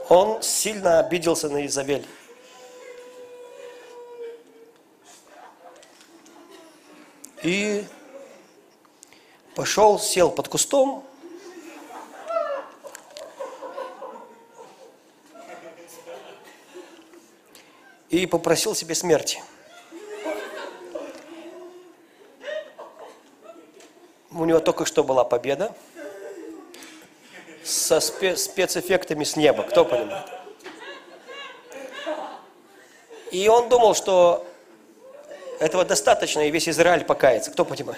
Он сильно обиделся на Изавель. И пошел, сел под кустом. И попросил себе смерти. У него только что была победа со спецэффектами с неба, кто понимает? И он думал, что этого достаточно, и весь Израиль покается, кто понимает?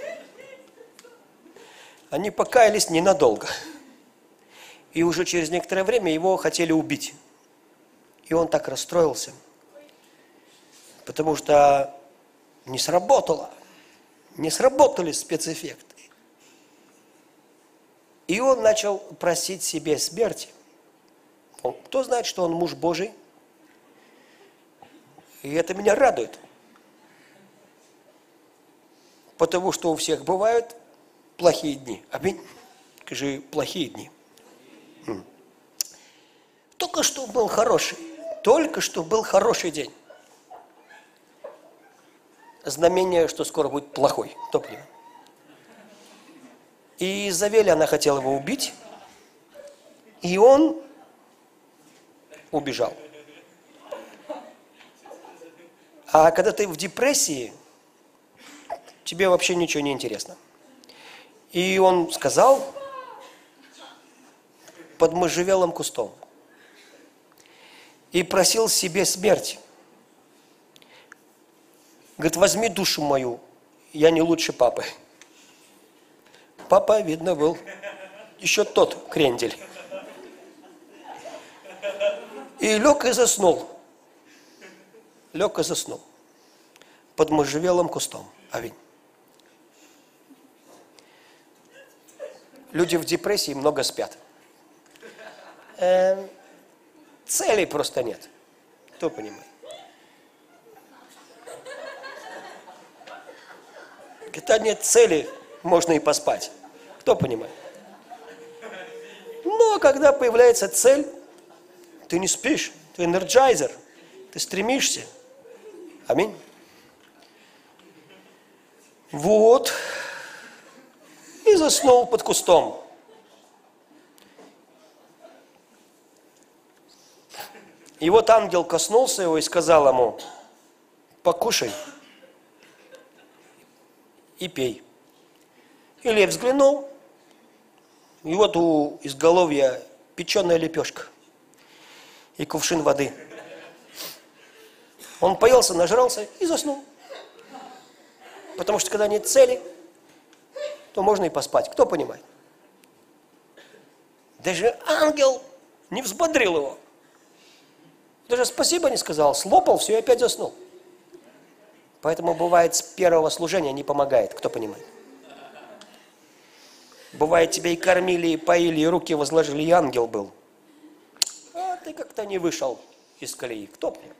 Они покаялись ненадолго. И уже через некоторое время его хотели убить. И он так расстроился, потому что не сработали спецэффекты. И он начал просить себе смерти. Кто знает, что он муж Божий? И это меня радует. Потому что у всех бывают плохие дни. Аминь. Скажи, плохие дни. Только что был хороший день. Знамение, что скоро будет плохой. Кто понимает? И Изавель, она хотела его убить, и он убежал. А когда ты в депрессии, тебе вообще ничего не интересно. И он сказал под можжевелым кустом и просил себе смерти. Говорит, возьми душу мою, я не лучше папы. Папа, видно, был еще тот крендель. И лег и заснул. Под можжевелым кустом. Аминь. Люди в депрессии много спят. Целей просто нет. Кто понимает? Когда нет цели, можно и поспать. Кто понимает? Но когда появляется цель, ты не спишь, ты энерджайзер, ты стремишься. Аминь. Вот. И заснул под кустом. И вот ангел коснулся его и сказал ему, покушай и пей. И лев взглянул, и вот у изголовья печеная лепешка и кувшин воды. Он поелся, нажрался и заснул. Потому что когда нет цели, то можно и поспать. Кто понимает? Даже ангел не взбодрил его. Даже спасибо не сказал, слопал все и опять заснул. Поэтому бывает с первого служения не помогает. Кто понимает? Бывает, тебя и кормили, и поили, и руки возложили, и ангел был. А ты как-то не вышел из колеи. Кто понимает?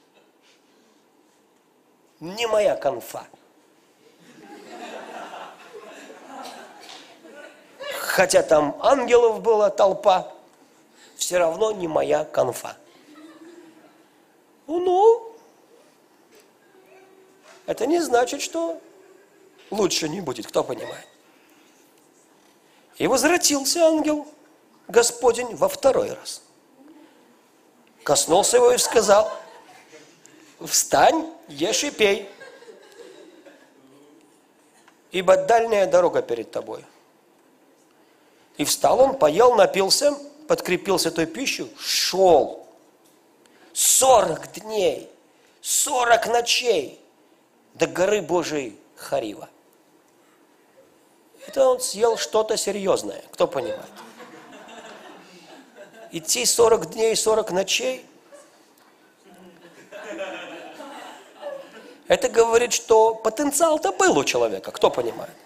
Не моя конфа. Хотя там ангелов была толпа, все равно не моя конфа. Ну, это не значит, что лучше не будет, кто понимает. И возвратился ангел Господень во второй раз. Коснулся его и сказал, встань, ешь и пей, ибо дальняя дорога перед тобой. И встал он, поел, напился, подкрепился той пищей, шел 40 дней, 40 ночей до горы Божией Харива. Это он съел что-то серьезное, кто понимает? Идти 40 дней, 40 ночей, это говорит, что потенциал-то был у человека, кто понимает?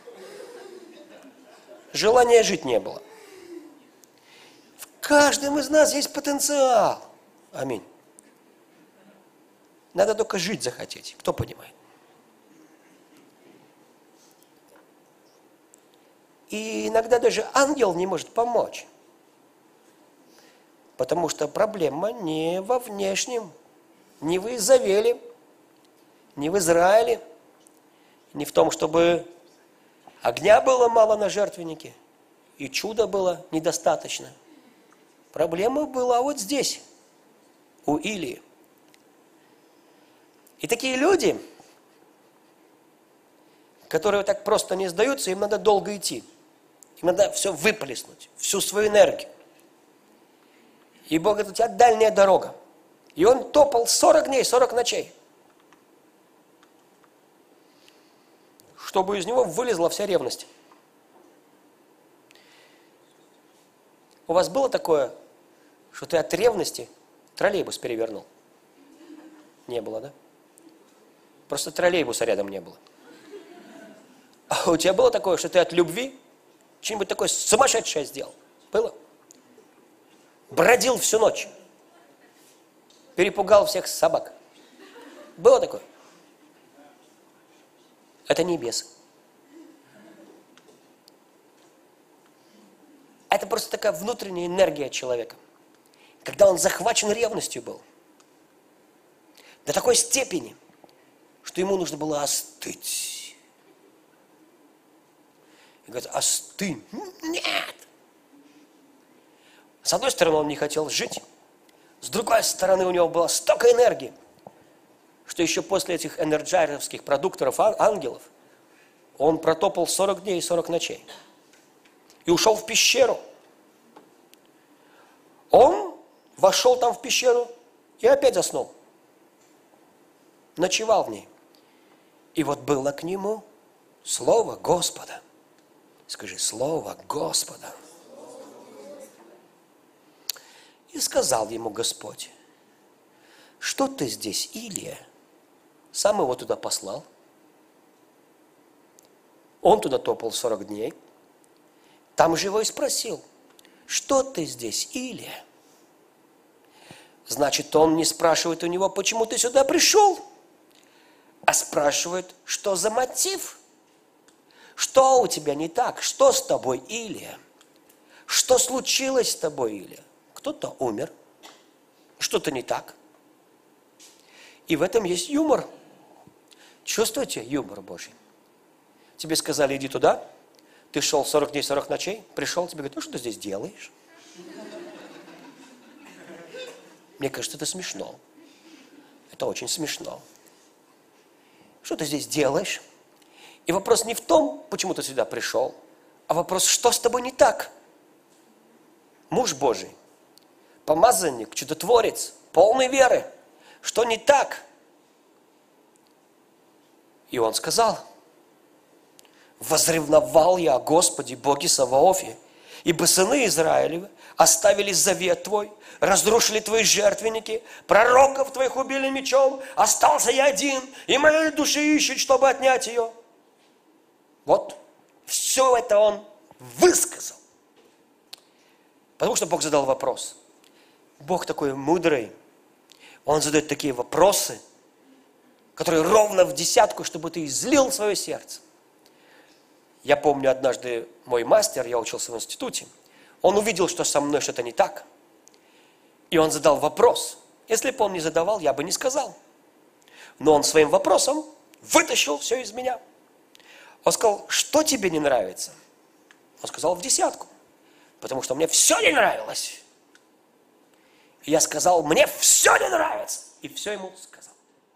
Желания жить не было. В каждом из нас есть потенциал. Аминь. Надо только жить захотеть. Кто понимает? И иногда даже ангел не может помочь. Потому что проблема не во внешнем, не в Изавеле, не в Израиле, не в том, чтобы огня было мало на жертвеннике и чуда было недостаточно. Проблема была вот здесь, у Илии. И такие люди, которые так просто не сдаются, им надо долго идти. Им надо все выплеснуть, всю свою энергию. И Бог говорит, у тебя дальняя дорога. И он топал 40 дней, 40 ночей, чтобы из него вылезла вся ревность. У вас было такое, что ты от ревности троллейбус перевернул? Не было, да? Просто троллейбуса рядом не было. А у тебя было такое, что ты от любви что-нибудь такое сумасшедшее сделал? Было? Бродил всю ночь. Перепугал всех собак. Было такое? Это не бес. Это просто такая внутренняя энергия человека. Когда он захвачен ревностью был. До такой степени, что ему нужно было остыть. И говорит, остынь. Нет. С одной стороны, он не хотел жить. С другой стороны, у него было столько энергии, что еще после этих энерджайзерских продукторов ангелов он протопал 40 дней и 40 ночей. И ушел в пещеру. Он вошел там в пещеру и опять заснул. Ночевал в ней. И вот было к нему слово Господа. Скажи, слово Господа. И сказал ему Господь, что ты здесь, Илия? Сам его туда послал. Он туда топал 40 дней. Там же его и спросил, что ты здесь, Илия? Значит, он не спрашивает у него, почему ты сюда пришел, а спрашивает, что за мотив? Что у тебя не так? Что с тобой, Илия? Что случилось с тобой, Илия? Кто-то умер, что-то не так. И в этом есть юмор. Чувствуете юмор Божий? Тебе сказали, иди туда, ты шел 40 дней, 40 ночей, пришел, тебе говорят, ну что ты здесь делаешь? Мне кажется, это смешно. Это очень смешно. Что ты здесь делаешь? И вопрос не в том, почему ты сюда пришел, а вопрос, что с тобой не так? Муж Божий, помазанник, чудотворец, полный веры. Что не так? И он сказал, возревновал я о Господе, Боге Саваофе, ибо сыны Израилевы оставили завет твой, разрушили твои жертвенники, пророков твоих убили мечом, остался я один, и моей души ищут, чтобы отнять ее. Вот, все это он высказал. Потому что Бог задал вопрос. Бог такой мудрый, Он задает такие вопросы, которые ровно в десятку, чтобы ты излил свое сердце. Я помню однажды мой мастер, я учился в институте, он увидел, что со мной что-то не так. И он задал вопрос. Если бы он не задавал, я бы не сказал. Но он своим вопросом вытащил все из меня. Он сказал, что тебе не нравится? Он сказал, в десятку. Потому что мне все не нравилось. И я сказал, мне все не нравится. И все ему сказал.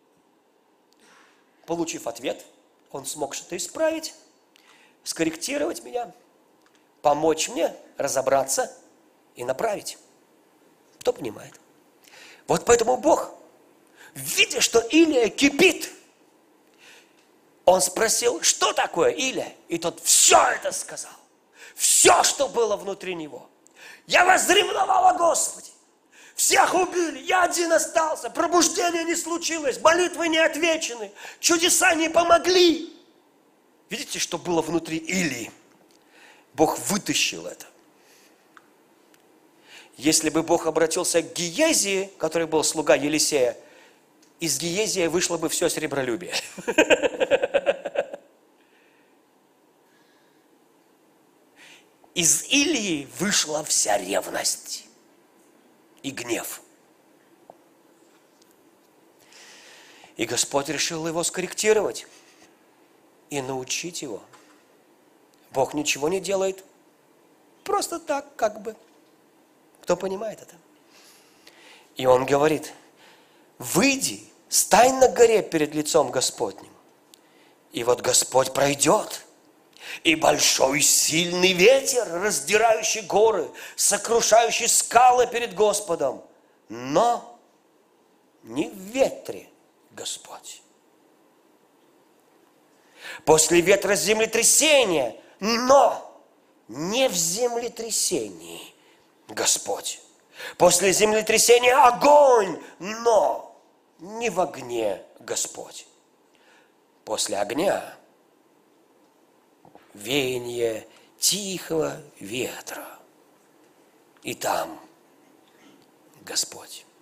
Получив ответ, он смог что-то исправить, скорректировать меня, помочь мне разобраться и направить. Кто понимает? Вот поэтому Бог, видя, что Илия кипит, он спросил, что такое Илия? И тот все это сказал. Все, что было внутри него. Я возревновал о Господе. Всех убили, я один остался. Пробуждение не случилось, молитвы не отвечены, чудеса не помогли. Видите, что было внутри Илии? Бог вытащил это. Если бы Бог обратился к Гиезии, который был слуга Елисея, из Гиезия вышло бы все сребролюбие. Из Илии вышла вся ревность. и гнев. И Господь решил его скорректировать и научить его. Бог ничего не делает просто так, как бы. Кто понимает это? И он говорит: выйди, стань на горе перед лицом Господним. И вот Господь пройдет, и большой сильный ветер, раздирающий горы, сокрушающий скалы перед Господом. Но не в ветре Господь. После ветра землетрясение, но не в землетрясении Господь. После землетрясения огонь, но не в огне Господь. После огня веяние тихого ветра, и там Господь.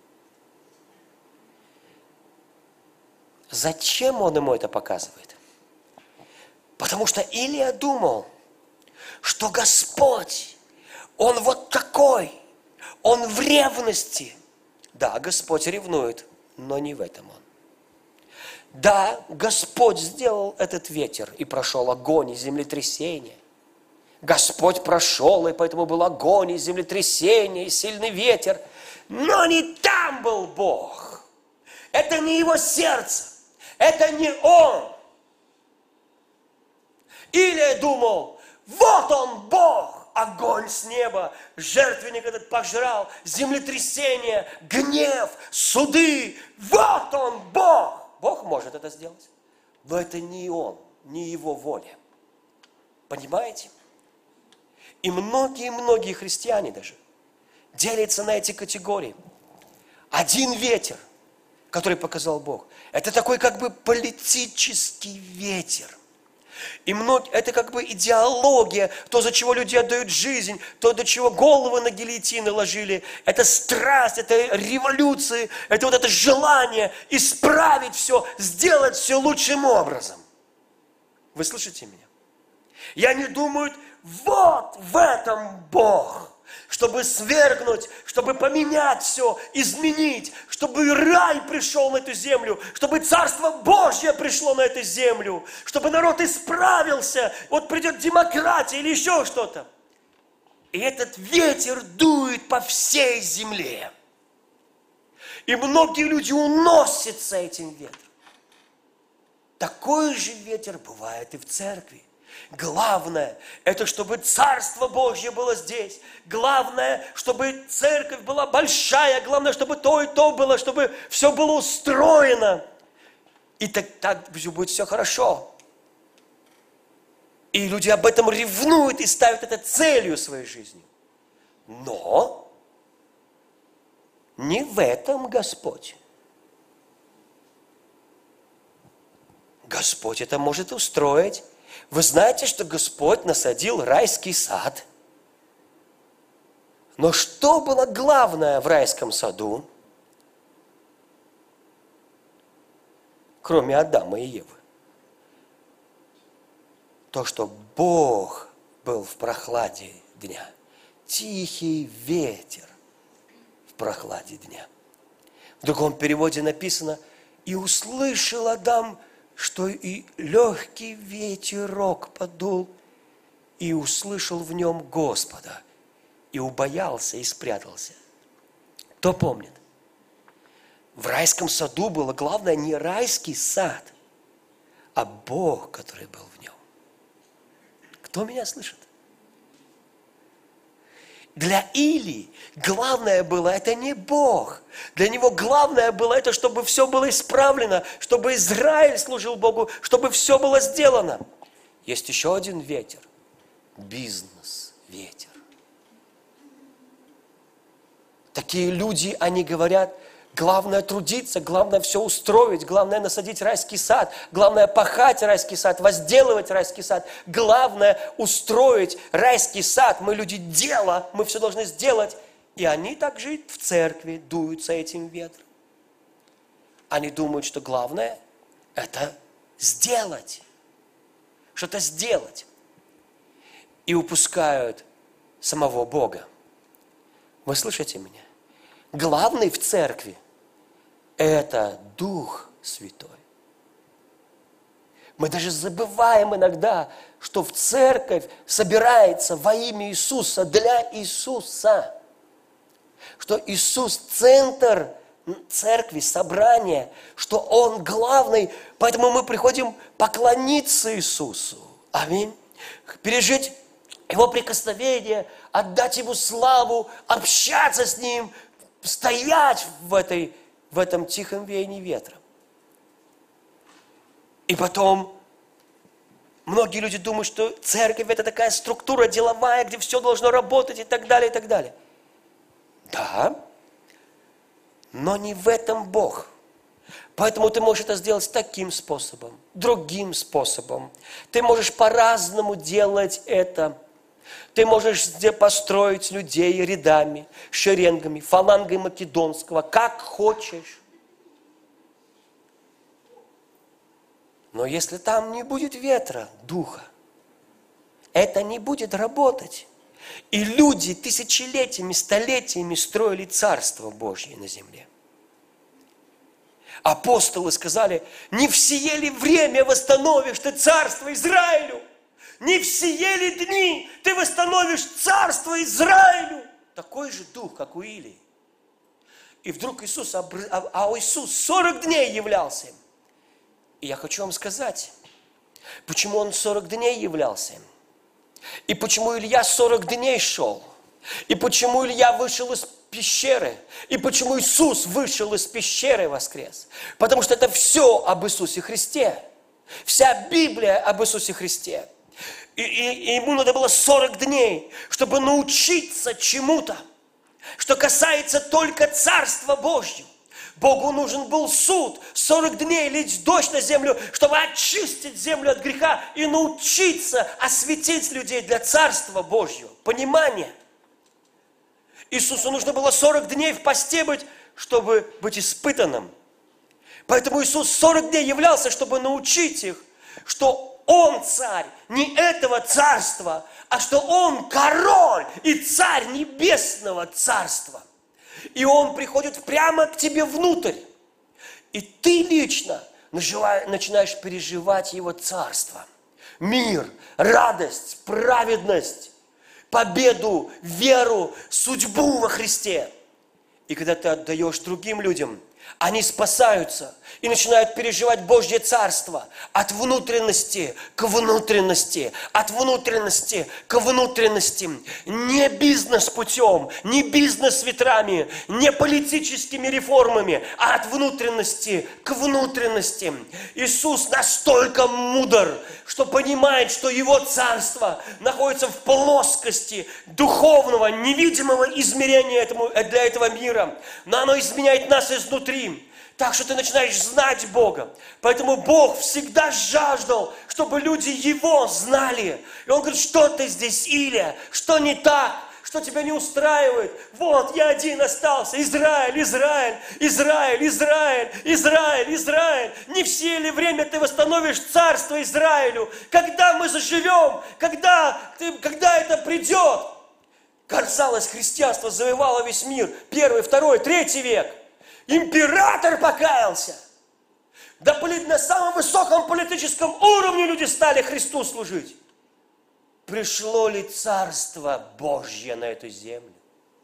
Зачем он ему это показывает? Потому что Илия думал, что Господь, Он вот такой, Он в ревности. Да, Господь ревнует, но не в этом Он. Да, Господь сделал этот ветер, и прошел огонь и землетрясение. Господь прошел, и поэтому был огонь и землетрясение, и сильный ветер. Но не там был Бог. Это не Его сердце. Это не Он. Илия думал, вот Он Бог. Огонь с неба, жертвенник этот пожрал, землетрясение, гнев, суды. Вот Он Бог. Бог может это сделать. Но это не Он, не Его воля. Понимаете? И многие христиане даже делятся на эти категории. Один ветер, который показал Бог, это такой как бы политический ветер. И это как бы идеология, то, за чего люди отдают жизнь, то, до чего головы на гильотины ложили. Это страсть, это революции, это вот это желание исправить все, сделать все лучшим образом. Вы слышите меня? И они думают, вот в этом Бог. Чтобы свергнуть, чтобы поменять все, изменить, чтобы рай пришел на эту землю, чтобы Царство Божье пришло на эту землю, чтобы народ исправился, вот придет демократия или еще что-то. И этот ветер дует по всей земле. И многие люди уносятся этим ветром. Такой же ветер бывает и в церкви. Главное, это чтобы Царство Божье было здесь. Главное, чтобы церковь была большая. Главное, чтобы то и то было, чтобы все было устроено. И так будет все хорошо. И люди об этом ревнуют и ставят это целью своей жизни. Но не в этом Господь. Господь это может устроить. Вы знаете, что Господь насадил райский сад? Но что было главное в райском саду, кроме Адама и Евы? То, что Бог был в прохладе дня. Тихий ветер в прохладе дня. В другом переводе написано: «И услышал Адам, что и легкий ветерок подул, и услышал в нем Господа, и убоялся, и спрятался». Кто помнит? В райском саду было главное не райский сад, а Бог, который был в нем. Кто меня слышит? Для Илии главное было это не Бог. Для него главное было это, чтобы все было исправлено, чтобы Израиль служил Богу, чтобы все было сделано. Есть еще один ветер. Бизнес-ветер. Такие люди, они говорят, главное трудиться, главное все устроить, главное насадить райский сад, главное пахать райский сад, возделывать райский сад, главное устроить райский сад. Мы люди дела, мы все должны сделать. И они также в церкви дуются этим ветром. Они думают, что главное это сделать, что-то сделать. И упускают самого Бога. Вы слышите меня? главный в церкви – это Дух Святой. Мы даже забываем иногда, что в церковь собирается во имя Иисуса, для Иисуса. Что Иисус – центр церкви, собрания, что Он главный, поэтому мы приходим поклониться Иисусу. Аминь. Пережить Его прикосновение, отдать Ему славу, общаться с Ним, стоять в этом тихом веянии ветра. И потом многие люди думают, что церковь – это такая структура деловая, где все должно работать и так далее, и так далее. Да, но не в этом Бог. Поэтому ты можешь это сделать таким способом, другим способом. Ты можешь по-разному делать это. Ты можешь построить людей рядами, шеренгами, фалангой македонского, как хочешь. Но если там не будет ветра, духа, это не будет работать. И люди тысячелетиями, столетиями строили Царство Божье на земле. Апостолы сказали: не в сие ли время восстановишь ты Царство Израилю? Не в сие ли дни ты восстановишь Царство Израилю? Такой же дух, как у Илии. И вдруг Иисус 40 дней являлся им. И я хочу вам сказать, почему Он 40 дней являлся им. И почему Илья 40 дней шел. И почему Илья вышел из пещеры. И почему Иисус вышел из пещеры и воскрес. Потому что это все об Иисусе Христе. Вся Библия об Иисусе Христе. И ему надо было 40 дней, чтобы научиться чему-то, что касается только Царства Божьего. Богу нужен был суд, 40 дней лить дождь на землю, чтобы очистить землю от греха и научиться осветить людей для Царства Божьего. Понимание. Иисусу нужно было 40 дней в посте быть, чтобы быть испытанным. Поэтому Иисус 40 дней являлся, чтобы научить их, что Он царь не этого царства, а что Он король и царь небесного царства. И Он приходит прямо к тебе внутрь. И ты лично начинаешь переживать Его царство. Мир, радость, праведность, победу, веру, судьбу во Христе. И когда ты отдаешь другим людям, они спасаются и начинают переживать Божье Царство от внутренности к внутренности, от внутренности к внутренности. Не бизнес-путем, не бизнес-ветрами, не политическими реформами, а от внутренности к внутренности. Иисус настолько мудр, что понимает, что Его Царство находится в плоскости духовного, невидимого измерения для этого мира. Но оно изменяет нас изнутри. Так что ты начинаешь знать Бога. Поэтому Бог всегда жаждал, чтобы люди Его знали. И Он говорит: что ты здесь, Илия? Что не так? Что тебя не устраивает? Вот, я один остался. Израиль, Израиль, Израиль, Израиль, Израиль, Израиль. Не все ли время ты восстановишь царство Израилю? Когда мы заживем? Когда это придет? Казалось, христианство завоевало весь мир. 1, 2, 3 век. Император покаялся. Да на самом высоком политическом уровне люди стали Христу служить. Пришло ли Царство Божье на эту землю?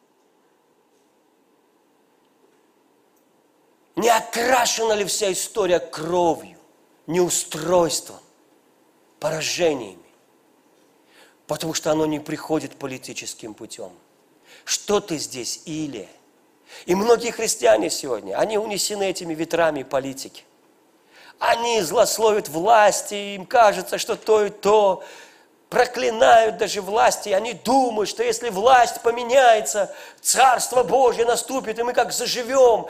Не окрашена ли вся история кровью, неустройством, поражениями? Потому что оно не приходит политическим путем. Что ты здесь, Илия? И многие христиане сегодня, они унесены этими ветрами политики. Они злословят власти, им кажется, что то и то. Проклинают даже власти. Они думают, что если власть поменяется, Царство Божье наступит, и мы как заживем.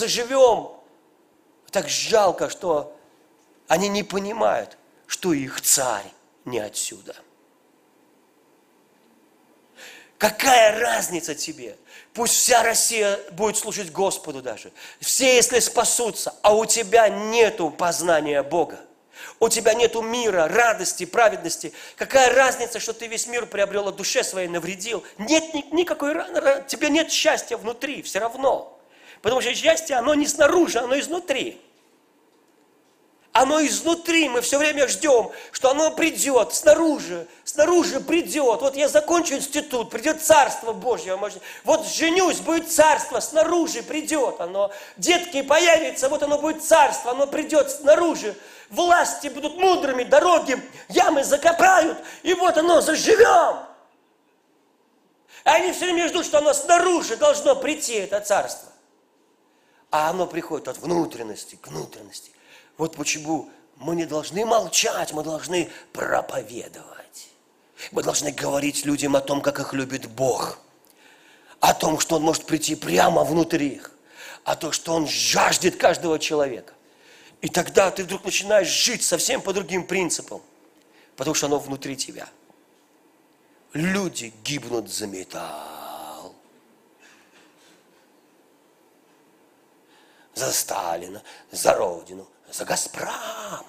Так жалко, что они не понимают, что их царь не отсюда. Какая разница тебе? Пусть вся Россия будет служить Господу даже. Все, если спасутся, а у тебя нету познания Бога. у тебя нету мира, радости, праведности. Какая разница, что ты весь мир приобрел, а душе своей навредил? Нет никакой разницы, тебе нет счастья внутри, все равно. Потому что счастье, оно не снаружи, оно изнутри. Оно изнутри, мы все время ждем, что оно придет снаружи придет. Вот я закончу институт, придет Царство Божье. Вот женюсь, будет Царство, снаружи придет оно. Детки появятся, вот оно будет Царство, оно придет снаружи. Власти будут мудрыми, дороги, ямы закопают, и вот оно, заживем. А они все время ждут, что оно снаружи должно прийти, это Царство. А оно приходит от внутренности к внутренности. Вот почему мы не должны молчать, мы должны проповедовать. Мы должны говорить людям о том, как их любит Бог. О том, что Он может прийти прямо внутри их. О том, что Он жаждет каждого человека. И тогда ты вдруг начинаешь жить совсем по другим принципам. Потому что оно внутри тебя. Люди гибнут за металл. За Сталина, за Родину. За Газпром.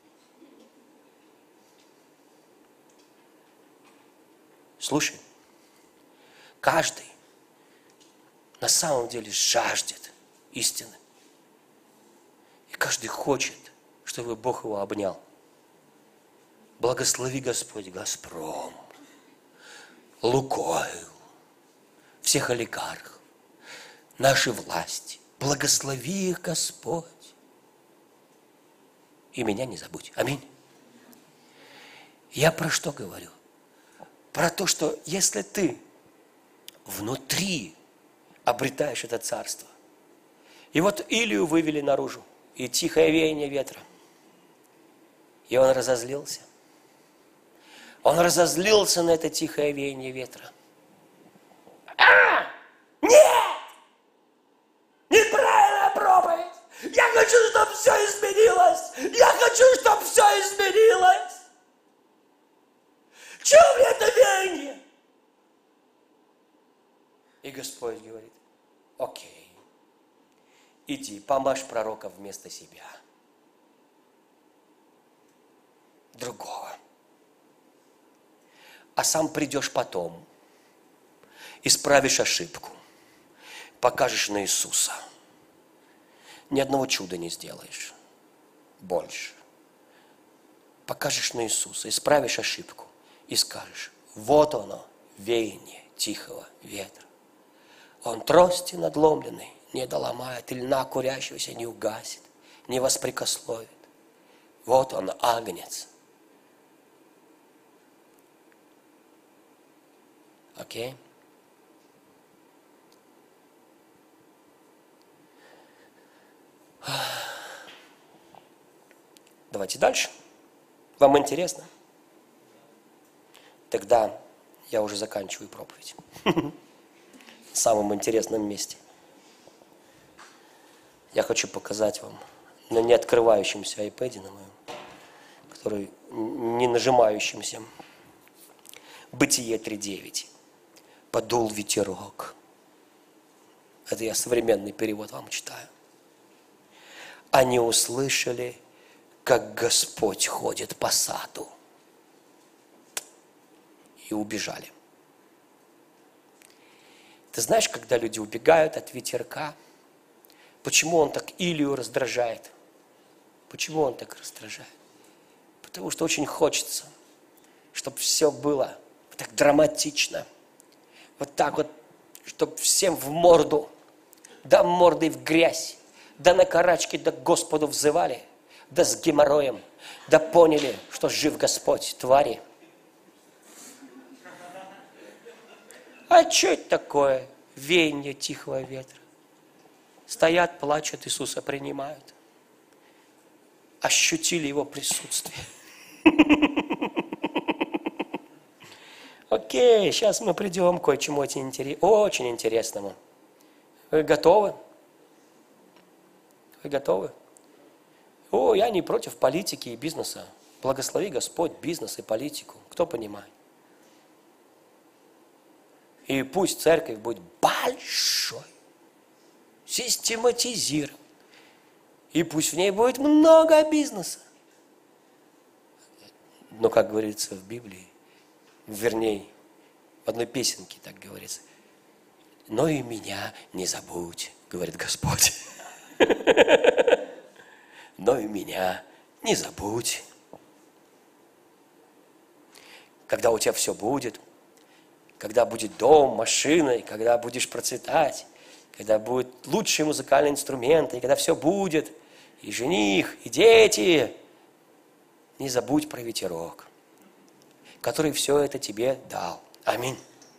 Слушай, каждый на самом деле жаждет истины. И каждый хочет, чтобы Бог его обнял. Благослови Господь Газпром, Лукойл, всех олигархов, наши власти. Благослови их Господь. И меня не забудь. Аминь. Я про что говорю? Про то, что если ты внутри обретаешь это царство. И вот Илию вывели наружу, и тихое веяние ветра. И он разозлился. Он разозлился на это тихое веяние ветра. Нет! Неправильная проповедь! Я хочу, чтобы все изменилось! Я хочу, чтобы все изменилось! Чего мне это веяние? И Господь говорит, окей, иди, помажь пророка вместо себя. Другого. А сам придешь потом, исправишь ошибку, покажешь на Иисуса. Ни одного чуда не сделаешь. Больше. Покажешь на Иисуса, исправишь ошибку и скажешь, вот оно, веяние тихого ветра. Он трости надломленный не доломает, и льна курящегося не угасит, не воспрекословит. Вот он, агнец. Окей? Давайте дальше. Вам интересно? Тогда я уже заканчиваю проповедь. В самом интересном месте. Я хочу показать вам на неоткрывающемся айпэде, на моем, который не нажимающемся. Бытие 3:9. Подул ветерок. Это я современный перевод вам читаю. Они услышали, как Господь ходит по саду. И убежали. Ты знаешь, когда люди убегают от ветерка, почему он так Илию раздражает? Почему он так раздражает? Потому что очень хочется, чтобы все было так драматично. Вот так вот, чтобы всем в морду, да мордой в грязь, да на карачки, да к Господу взывали, да с геморроем, да поняли, что жив Господь, твари. А что это такое? Веяние тихого ветра. Стоят, плачут, Иисуса принимают. Ощутили Его присутствие. Окей, сейчас мы придем к кое-чему очень интересному. Вы готовы? Вы готовы? О, я не против политики и бизнеса. Благослови Господь бизнес и политику. Кто понимает? И пусть церковь будет большой, систематизирован. И пусть в ней будет много бизнеса. Но, как говорится в Библии, вернее, в одной песенке так говорится, но и меня не забудь, говорит Господь. Но и меня не забудь. Когда у тебя все будет, когда будет дом, машина, и когда будешь процветать, когда будут лучшие музыкальные инструменты, и когда все будет, и жених, и дети, не забудь про ветерок, который все это тебе дал. Аминь.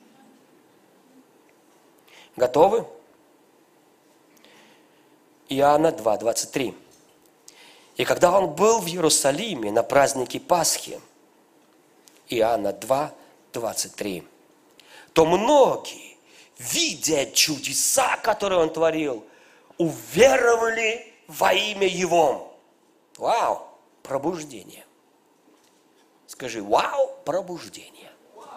Готовы? Иоанна 2, 23. И когда он был в Иерусалиме на празднике Пасхи, Иоанна 2, 23, то многие, видя чудеса, которые он творил, уверовали во имя его. Вау! Пробуждение. Скажи, вау, пробуждение.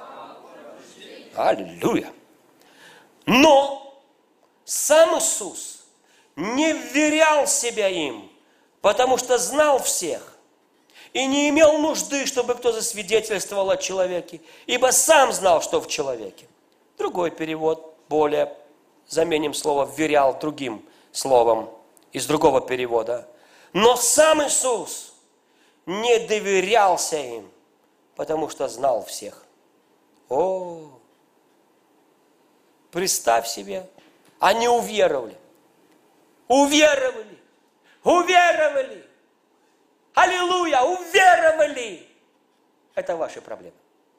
Аллилуйя. Но сам Иисус не вверял себя им, потому что знал всех и не имел нужды, чтобы кто засвидетельствовал о человеке, ибо сам знал, что в человеке. Другой перевод, более, заменим слово «вверял» другим словом из другого перевода. Но сам Иисус не доверялся им, потому что знал всех. О, представь себе, они уверовали. Уверовали. Уверовали. Аллилуйя, уверовали. Это ваши проблемы.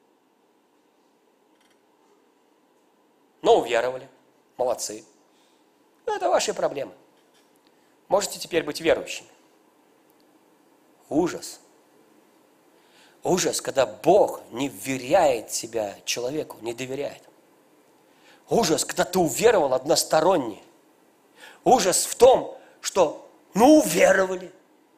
Но уверовали. Молодцы. Это ваши проблемы. Можете теперь быть верующими. Ужас. Ужас, когда Бог не вверяет себя человеку, не доверяет. Ужас, когда ты уверовал односторонне. Ужас в том, что уверовали.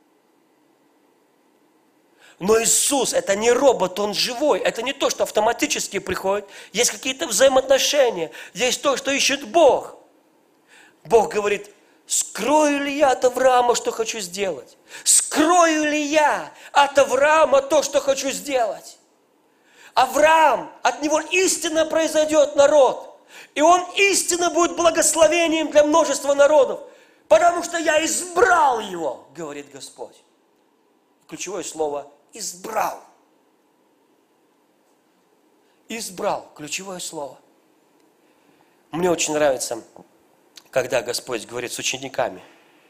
Но Иисус это не робот, Он живой. Это не то, что автоматически приходит. Есть какие-то взаимоотношения. Есть то, что ищет Бог. Бог говорит, скрою ли я от Авраама, что хочу сделать? Скрою ли я от Авраама то, что хочу сделать? Авраам, от него истинно произойдет народ. И он истинно будет благословением для множества народов. Потому что я избрал его, говорит Господь. Ключевое слово избрал. Избрал, ключевое слово. Мне очень нравится, когда Господь говорит с учениками.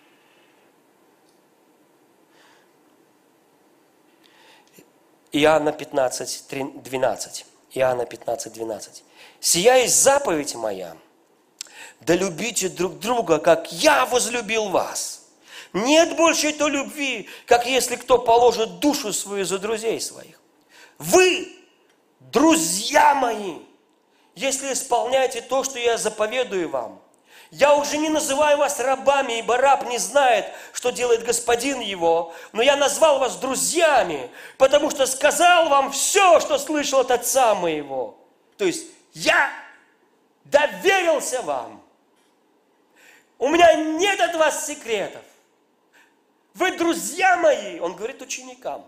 Иоанна 15, 12. Иоанна 15, 12. «Сия есть заповедь моя, да любите друг друга, как я возлюбил вас. Нет большей той любви, как если кто положит душу свою за друзей своих. Вы, друзья мои, если исполняете то, что я заповедую вам. Я уже не называю вас рабами, ибо раб не знает, что делает господин его, но я назвал вас друзьями, потому что сказал вам все, что слышал от отца моего». То есть я доверился вам. У меня нет от вас секретов. Вы друзья мои, он говорит ученикам.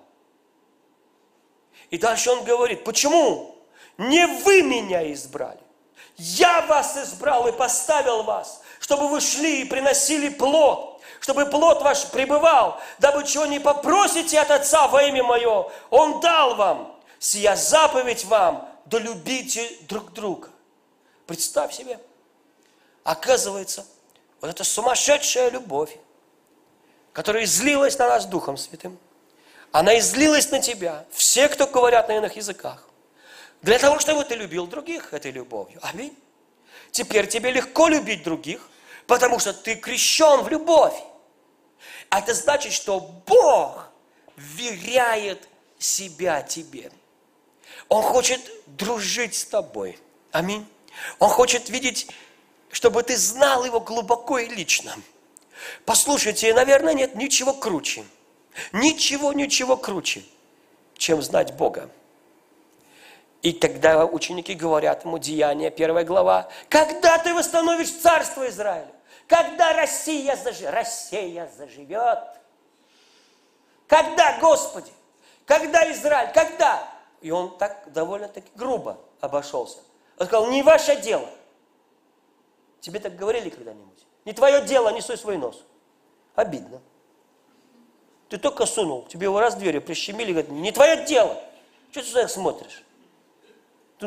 И дальше он говорит, почему? Не вы меня избрали. Я вас избрал и поставил вас, чтобы вы шли и приносили плод, чтобы плод ваш пребывал, дабы чего не попросите от Отца во имя Мое, Он дал вам. Сия заповедь вам, да любите друг друга. Представь себе, оказывается, вот эта сумасшедшая любовь, которая излилась на нас Духом Святым, она излилась на тебя, все, кто говорят на иных языках, для того, чтобы ты любил других этой любовью. Аминь. Теперь тебе легко любить других, потому что ты крещен в любовь. А это значит, что Бог вверяет себя тебе. Он хочет дружить с тобой. Аминь. Он хочет видеть, чтобы ты знал Его глубоко и лично. Послушайте, наверное, нет ничего круче. Ничего круче, чем знать Бога. И тогда ученики говорят ему, Деяния, 1 глава, когда ты восстановишь царство Израиля? Когда Россия заживет? Когда, Господи? Когда Израиль? Когда? И он так довольно-таки грубо обошелся. Он сказал, не ваше дело. Тебе так говорили когда-нибудь? Не твое дело, не суй свой нос. Обидно. Ты только сунул, тебе его раз дверью прищемили, говорят, не твое дело. Что ты сюда смотришь? Ты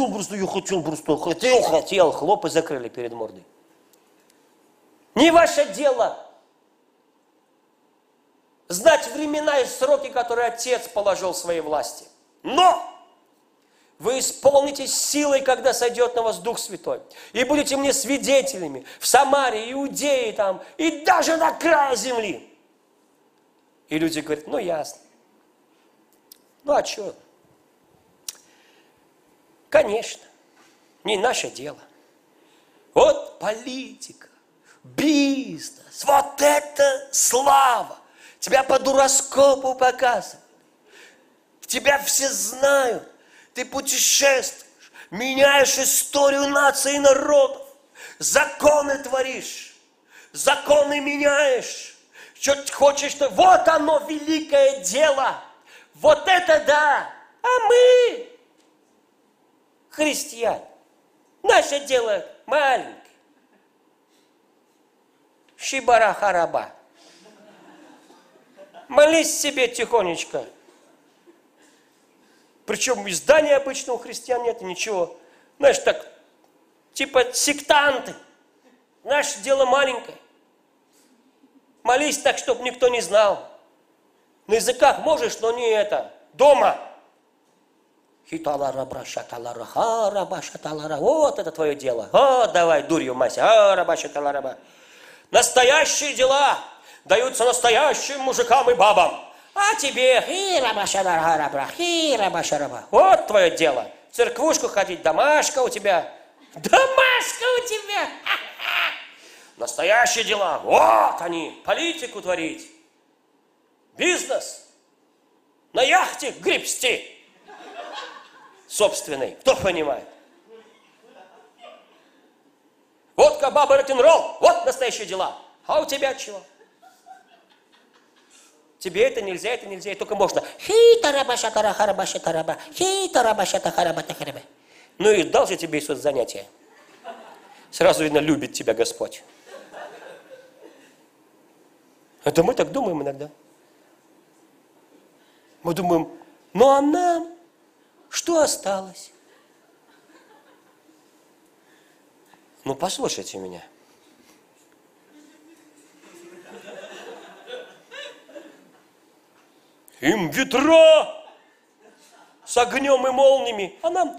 хотел, хлоп и закрыли перед мордой. Не ваше дело знать времена и сроки, которые Отец положил в своей власти. Но вы исполнитесь силой, когда сойдет на вас Дух Святой. И будете мне свидетелями в Самарии, Иудее там, и даже на крае земли. И люди говорят, ну ясно. Ну а что? Конечно, не наше дело. Вот политика, бизнес, вот это слава. Тебя по дуроскопу показывают. Тебя все знают. Ты путешествуешь, меняешь историю наций и народов. Законы творишь, законы меняешь. Что хочешь, что вот оно великое дело. Вот это да. А мы, христиане, наше дело маленькое. Шибара-хараба. Молись себе тихонечко. Причем издания обычно у христиан нет, ничего. Знаешь, так, типа сектанты. Наше дело маленькое. Молись так, чтобы никто не знал. На языках можешь, но не это. Дома. Вот это твое дело. О, давай, дурью мася. Настоящие дела даются настоящим мужикам и бабам. А тебе вот твое дело. В церквушку ходить, домашка у тебя. Домашка у тебя. Настоящие дела. Вот они. Политику творить. Бизнес. На яхте гребсти. Собственный. Кто понимает? Водка, баба, рок-н-ролл. Вот настоящие дела. А у тебя чего? Тебе это нельзя, и только можно. Ну и дал же тебе Иисус занятие. Сразу видно, любит тебя Господь. Это мы так думаем иногда. Мы думаем, ну а нам что осталось? Ну послушайте меня. Им ветра с огнем и молниями, а нам...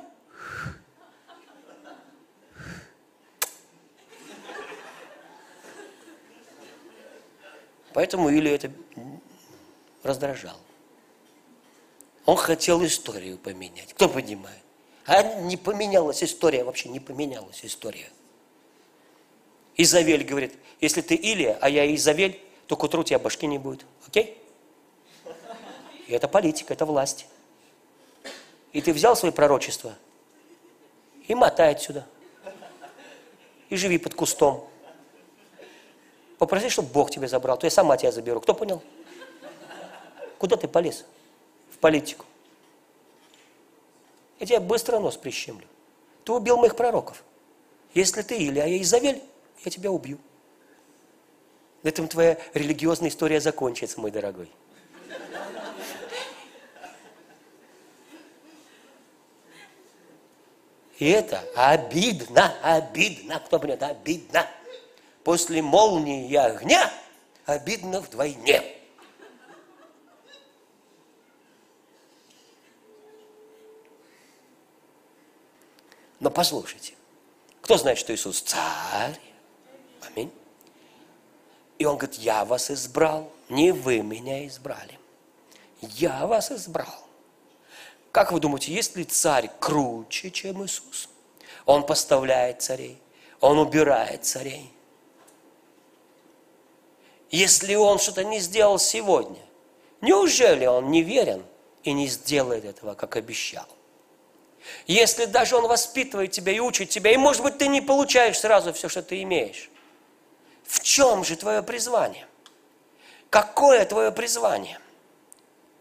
Поэтому Илью это раздражало. Он хотел историю поменять. Кто понимает? А не поменялась история, вообще не поменялась история. Изавель говорит, если ты Илия, а я Изавель, то к утру у тебя башки не будет. Окей? И это политика, это власть. И ты взял свои пророчества и мотай отсюда. И живи под кустом. Попроси, чтобы Бог тебя забрал, то я сама тебя заберу. Кто понял? Куда ты полез? В политику. Я тебе быстро нос прищемлю. Ты убил моих пророков. Если ты Илия, а я Изавель, я тебя убью. На этом твоя религиозная история закончится, мой дорогой. И это обидно. Кто понимает? Обидно. После молнии и огня обидно вдвойне. Но послушайте, кто знает, что Иисус царь? Аминь. И он говорит, я вас избрал, не вы меня избрали. Я вас избрал. Как вы думаете, есть ли царь круче, чем Иисус? Он поставляет царей, он убирает царей. Если он что-то не сделал сегодня, неужели он не верен и не сделает этого, как обещал? Если даже он воспитывает тебя и учит тебя, и, может быть, ты не получаешь сразу все, что ты имеешь, в чем же твое призвание? Какое твое призвание?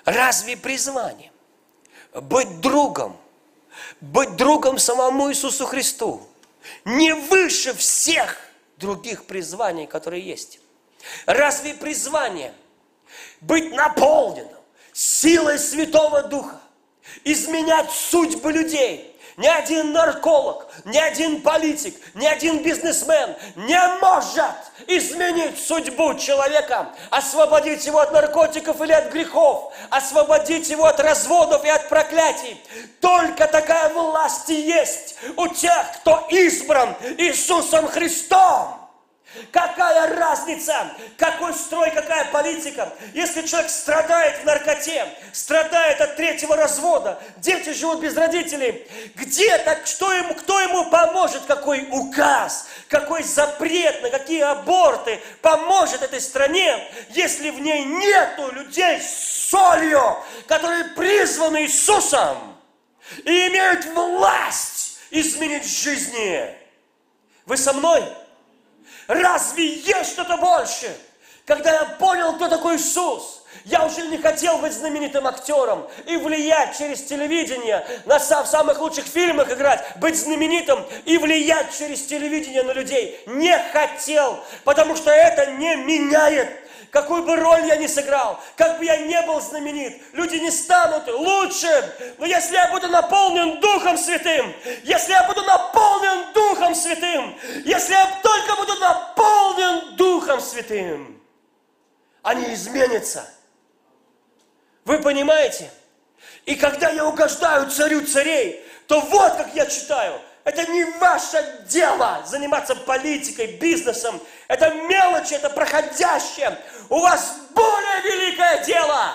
Разве призвание быть другом самому Иисусу Христу не выше всех других призваний, которые есть? Разве призвание быть наполненным силой Святого Духа, изменять судьбы людей? Ни один нарколог, ни один политик, ни один бизнесмен не может изменить судьбу человека, освободить его от наркотиков или от грехов, освободить его от разводов и от проклятий. Только такая власть и есть у тех, кто избран Иисусом Христом. Какая разница, какой строй, какая политика? Если человек страдает в наркоте, страдает от третьего развода, дети живут без родителей, где так, кто ему поможет, какой указ, какой запрет на какие аборты поможет этой стране, если в ней нету людей с солью, которые призваны Иисусом и имеют власть изменить жизни? Вы со мной? Разве есть что-то больше? Когда я понял, кто такой Иисус, я уже не хотел быть знаменитым актером и влиять через телевидение, в самых лучших фильмах играть, быть знаменитым и влиять через телевидение на людей. Не хотел, потому что это не меняет. Какую бы роль я ни сыграл, как бы я не был знаменит, люди не станут лучше. Но если я буду наполнен Духом Святым, если я буду наполнен Духом Святым, если я только буду наполнен Духом Святым, они изменятся. Вы понимаете? И когда я угождаю царю царей, то вот как я читаю. Это не ваше дело заниматься политикой, бизнесом. Это мелочи, это проходящее. У вас более великое дело.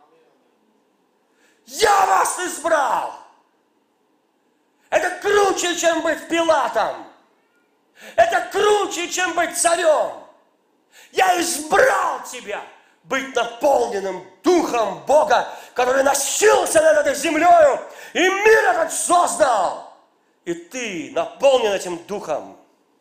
Я вас избрал. Это круче, чем быть Пилатом. Это круче, чем быть царем. Я избрал тебя быть наполненным Духом Бога, который носился над этой землей и мир этот создал. И ты наполнен этим Духом.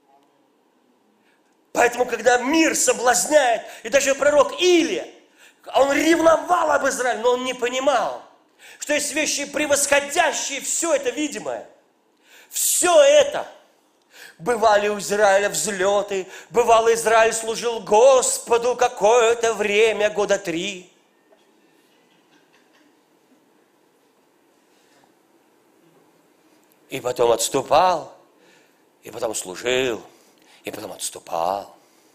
Поэтому, когда мир соблазняет, и даже пророк Илия, он ревновал об Израиле, но он не понимал, что есть вещи превосходящие все это видимое. Все это. Бывали у Израиля взлеты, бывало, Израиль служил Господу какое-то время, года 3. И потом отступал, и потом служил, и потом отступал.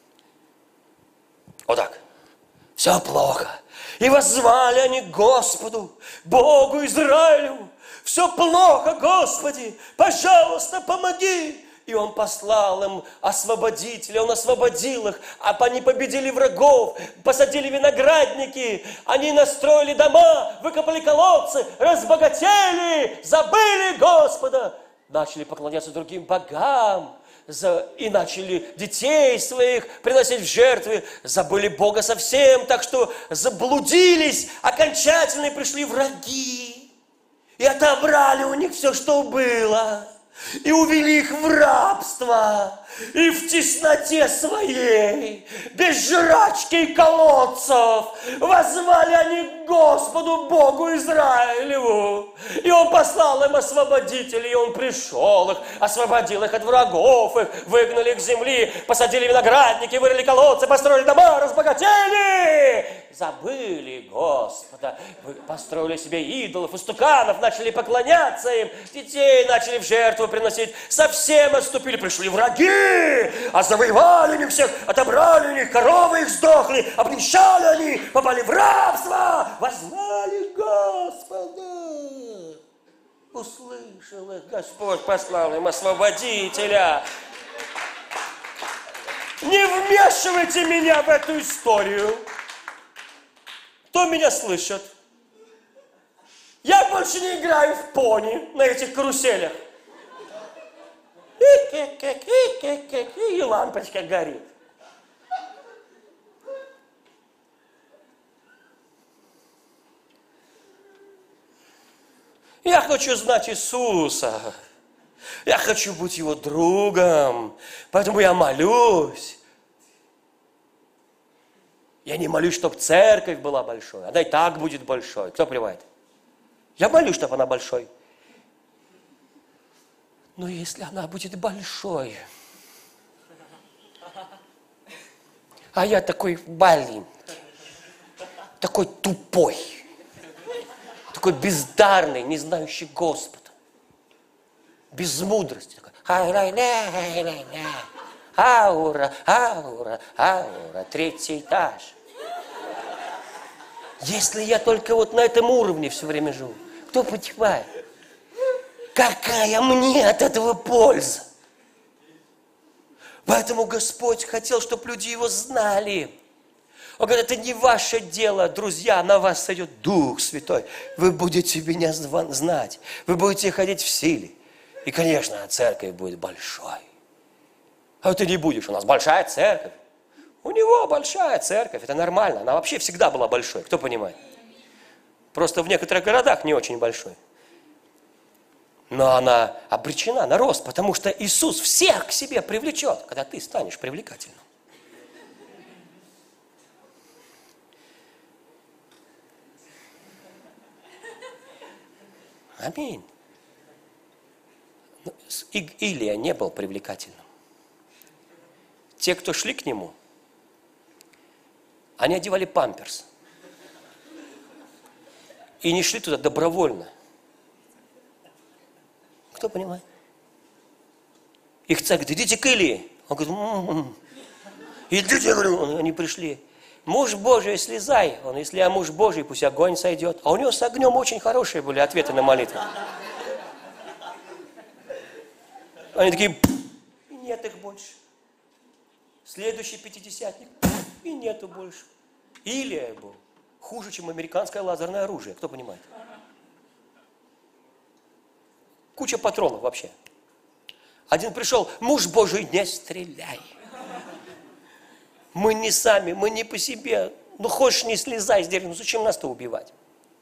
Вот так. Все плохо. И воззвали они к Господу, Богу Израилю. Все плохо, Господи, пожалуйста, помоги. И Он послал им освободителя, Он освободил их, а они победили врагов, посадили виноградники, они настроили дома, выкопали колодцы, разбогатели, забыли Господа, начали поклоняться другим богам, и начали детей своих приносить в жертвы, забыли Бога совсем, так что заблудились, окончательно пришли враги и отобрали у них все, что было. И увели их в рабство, и в тесноте своей, без жрачки и колодцев, воззвали они к Господу Богу Израилеву. И Он послал им освободителей, и Он пришел их, освободил их от врагов, их выгнали их с земли, посадили виноградники, вырыли колодцы, построили дома, разбогатели. Забыли Господа, построили себе идолов, истуканов, начали поклоняться им, детей начали в жертву приносить, совсем отступили, пришли враги, а завоевали они всех, отобрали у них, коровы их сдохли, обнищали они, попали в рабство, воззвали Господа. Услышал их Господь, послал им освободителя. Не вмешивайте меня в эту историю. Кто меня слышит? Я больше не играю в пони на этих каруселях. И лампочка горит. Я хочу знать Иисуса. Я хочу быть Его другом. Поэтому я молюсь. Я не молюсь, чтобы церковь была большой. Она и так будет большой. Кто понимает? Я молюсь, чтобы она большой. Но если она будет большой, а я такой маленький, такой тупой, такой бездарный, не знающий Господа, без мудрости. Такой, аура, аура, аура, третий этаж. Если я только вот на этом уровне все время живу, кто понимает? Какая мне от этого польза? Поэтому Господь хотел, чтобы люди Его знали. Он говорит, это не ваше дело, друзья, на вас сойдет Дух Святой. Вы будете меня знать, вы будете ходить в силе. И, конечно, церковь будет большой. А ты не будешь, у нас большая церковь. У него большая церковь, это нормально. Она вообще всегда была большой, кто понимает? Просто в некоторых городах не очень большой. Но она обречена на рост, потому что Иисус всех к себе привлечет, когда ты станешь привлекательным. Аминь. Илия не был привлекательным. Те, кто шли к нему, они одевали памперс. И не шли туда добровольно. Кто понимает? Их царь говорит, идите к Илии. Он говорит, идите, я говорю, они пришли. Муж Божий, слезай. Он, если я муж Божий, пусть огонь сойдет. А у него с огнем очень хорошие были ответы на молитву. Они такие, и нет их больше. Следующий пятидесятник, и нету больше. Илия был хуже, чем американское лазерное оружие. Кто понимает? Куча патронов вообще. Один пришел, муж Божий, не стреляй. Мы не сами, мы не по себе. Ну, хочешь, не слезай с дерева, ну зачем нас-то убивать?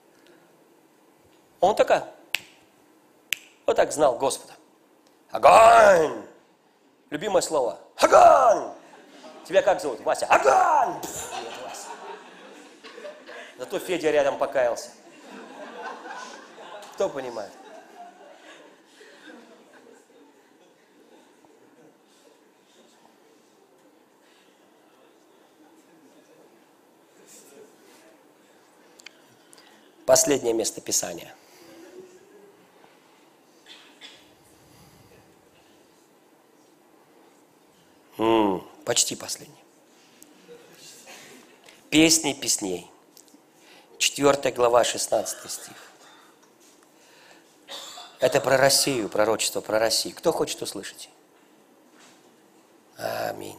Он такая, вот так знал Господа. Огонь! Любимое слово. Огонь! Тебя как зовут? Вася. Огонь! Нет, Вася. Зато Федя рядом покаялся. Кто понимает? Последнее место Писания. Почти последнее. Песни песней. 4 глава, 16 стих. Это про Россию, пророчество про Россию. Кто хочет услышать? Аминь.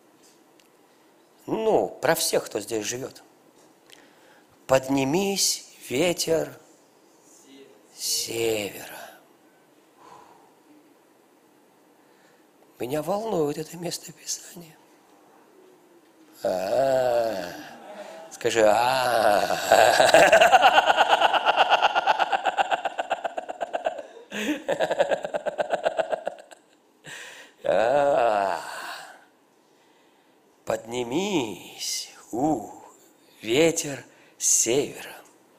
Ну, про всех, кто здесь живет. Поднимись, ветер севера. Меня волнует это место Писания. Скажи, поднимись, ветер с севера.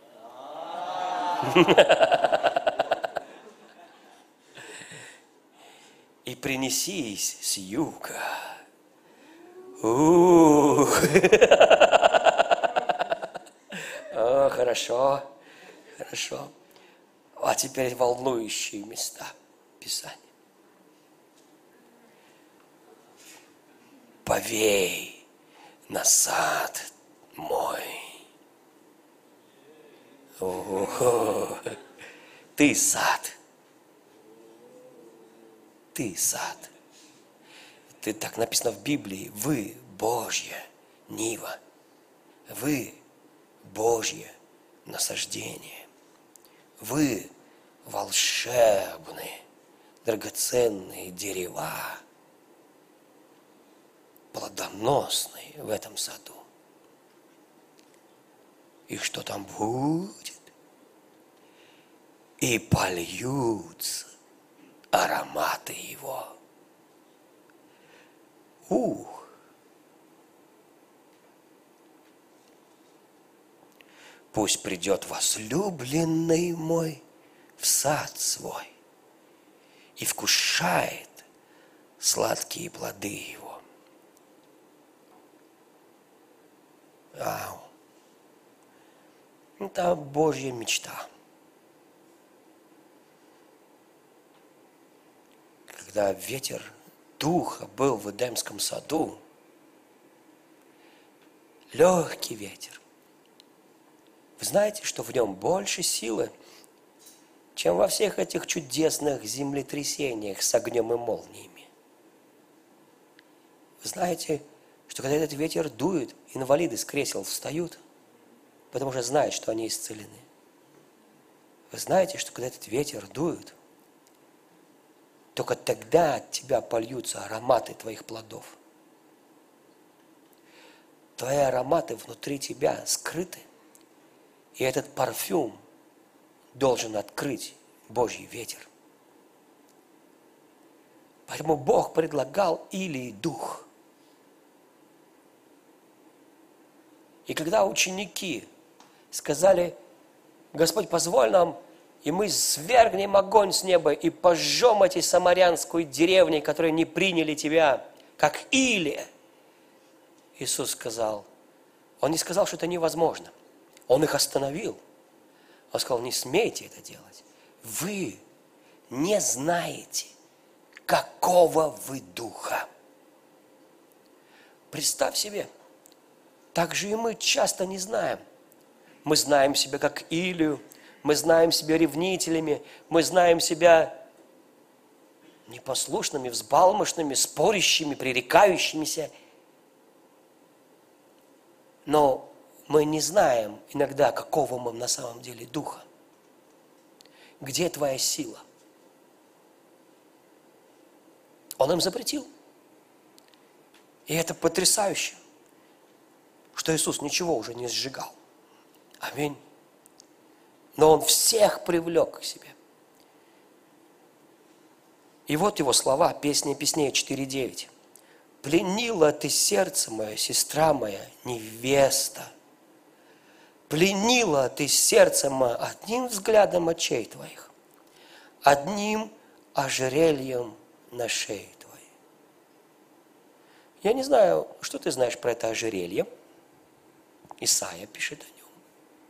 И принесись с юга. О, хорошо, хорошо. А теперь волнующие места Писания. Повей на сад мой. О, ты сад. Ты сад. Ты, так написано в Библии. Вы Божья нива. Вы Божье насаждение. Вы волшебные, драгоценные дерева, плодоносные в этом саду. И что там будет? И польются ароматы его. Пусть придет возлюбленный мой в сад свой и вкушает сладкие плоды его. Вау. Это Божья мечта. Когда ветер Духа был в Эдемском саду, легкий ветер, вы знаете, что в нем больше силы, чем во всех этих чудесных землетрясениях с огнем и молниями. Вы знаете, что когда этот ветер дует, инвалиды с кресел встают, потому что знают, что они исцелены. Вы знаете, что когда этот ветер дует, только тогда от тебя польются ароматы твоих плодов. Твои ароматы внутри тебя скрыты, и этот парфюм должен открыть Божий ветер. Поэтому Бог предлагал Илии дух. И когда ученики сказали: Господь, позволь нам, и мы свергнем огонь с неба и пожжем эти самарянскую деревни, которые не приняли тебя, как Илия. Иисус сказал, Он не сказал, что это невозможно. Он их остановил. Он сказал, не смейте это делать. Вы не знаете, какого вы духа. Представь себе, так же и мы часто не знаем. Мы знаем себя как Илию, мы знаем себя ревнителями, мы знаем себя непослушными, взбалмошными, спорящими, пререкающимися. Но мы не знаем иногда, какого мы на самом деле духа. Где твоя сила? Он им запретил. И это потрясающе, что Иисус ничего уже не сжигал. Аминь. Но Он всех привлек к себе. И вот Его слова, Песня Песней 4:9. «Пленила ты сердце мое, сестра моя, невеста. Пленила ты сердце мое одним взглядом очей твоих, одним ожерельем на шее твоей». Я не знаю, что ты знаешь про это ожерелье. Исайя пишет о нем.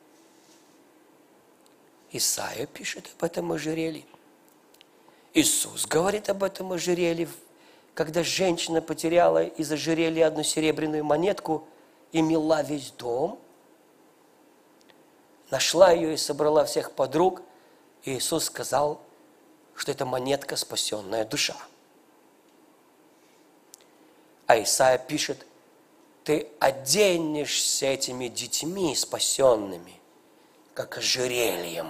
Исайя пишет об этом ожерелье. Иисус говорит об этом ожерелье, когда женщина потеряла из ожерелья одну серебряную монетку и мела весь дом. Нашла ее и собрала всех подруг. И Иисус сказал, что это монетка – спасенная душа. А Исайя пишет, ты оденешься этими детьми спасенными, как ожерельем.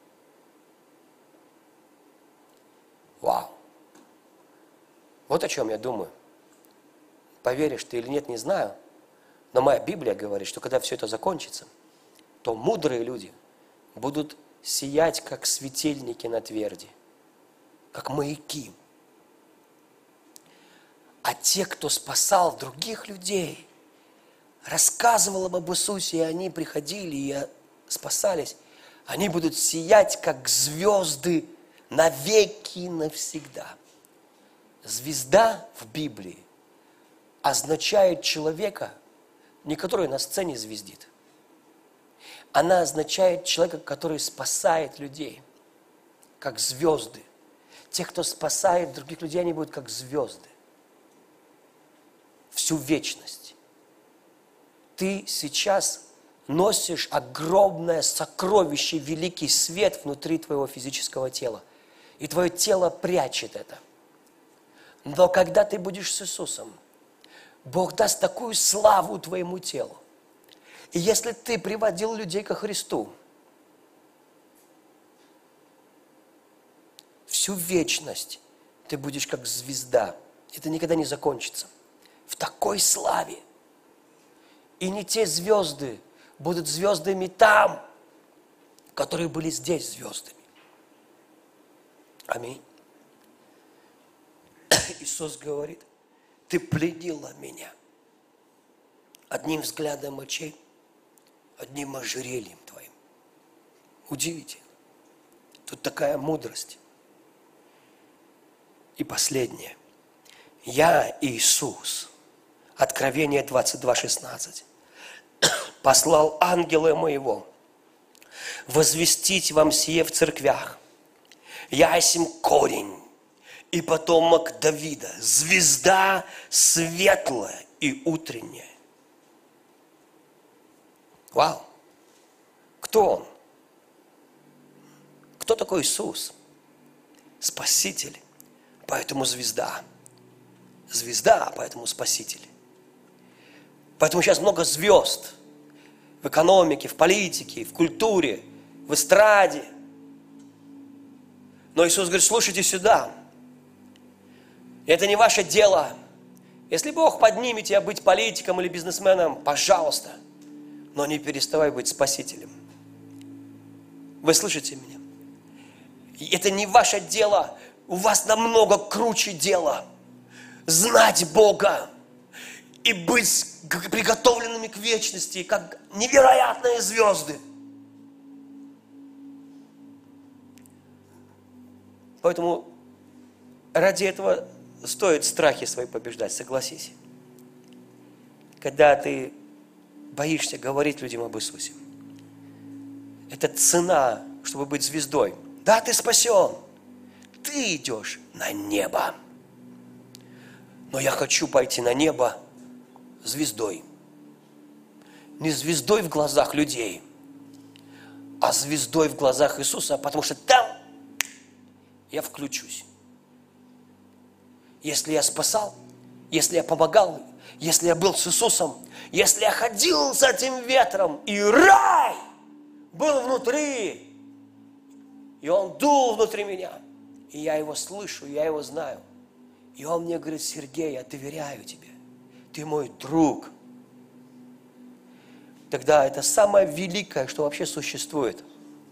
Вау! Вот о чем я думаю. Поверишь ты или нет, не знаю, но моя Библия говорит, что когда все это закончится, то мудрые люди будут сиять, как светильники на тверди, как маяки. А те, кто спасал других людей, рассказывал им об Иисусе, и они приходили и спасались, они будут сиять, как звезды, навеки и навсегда. Звезда в Библии означает человека, не который на сцене звездит. Она означает человека, который спасает людей, как звезды. Те, кто спасает других людей, они будут как звезды. Всю вечность. Ты сейчас носишь огромное сокровище, великий свет внутри твоего физического тела. И твое тело прячет это. Но когда ты будешь с Иисусом, Бог даст такую славу твоему телу. И если ты приводил людей ко Христу, всю вечность ты будешь как звезда. Это никогда не закончится. В такой славе. И не те звезды будут звездами там, которые были здесь звездами. Аминь. Иисус говорит, ты пленила меня одним взглядом очей, одним ожерельем твоим. Удивительно. Тут такая мудрость. И последнее. Я, Иисус, Откровение 22:16, послал ангела моего возвестить вам сие в церквях. Я есмь корень и потомок Давида, звезда светлая и утренняя. Вау! Кто Он? Кто такой Иисус? Спаситель, поэтому звезда. Звезда, поэтому Спаситель. Поэтому сейчас много звезд в экономике, в политике, в культуре, в эстраде. Но Иисус говорит, слушайте сюда. Это не ваше дело. Если Бог поднимет тебя быть политиком или бизнесменом, пожалуйста, но не переставай быть спасителем. Вы слышите меня? Это не ваше дело. У вас намного круче дело. Знать Бога и быть приготовленными к вечности, как невероятные звезды. Поэтому ради этого стоит страхи свои побеждать, согласись. Когда ты боишься говорить людям об Иисусе. Это цена, чтобы быть звездой. Да, ты спасен. Ты идешь на небо. Но я хочу пойти на небо звездой. Не звездой в глазах людей, а звездой в глазах Иисуса, потому что там я включусь. Если я спасал, если я помогал, если я был с Иисусом, если я ходил с этим ветром, и рай был внутри, и Он дул внутри меня, и я Его слышу, я Его знаю. И Он мне говорит, Сергей, я доверяю тебе, ты мой друг. Тогда это самое великое, что вообще существует.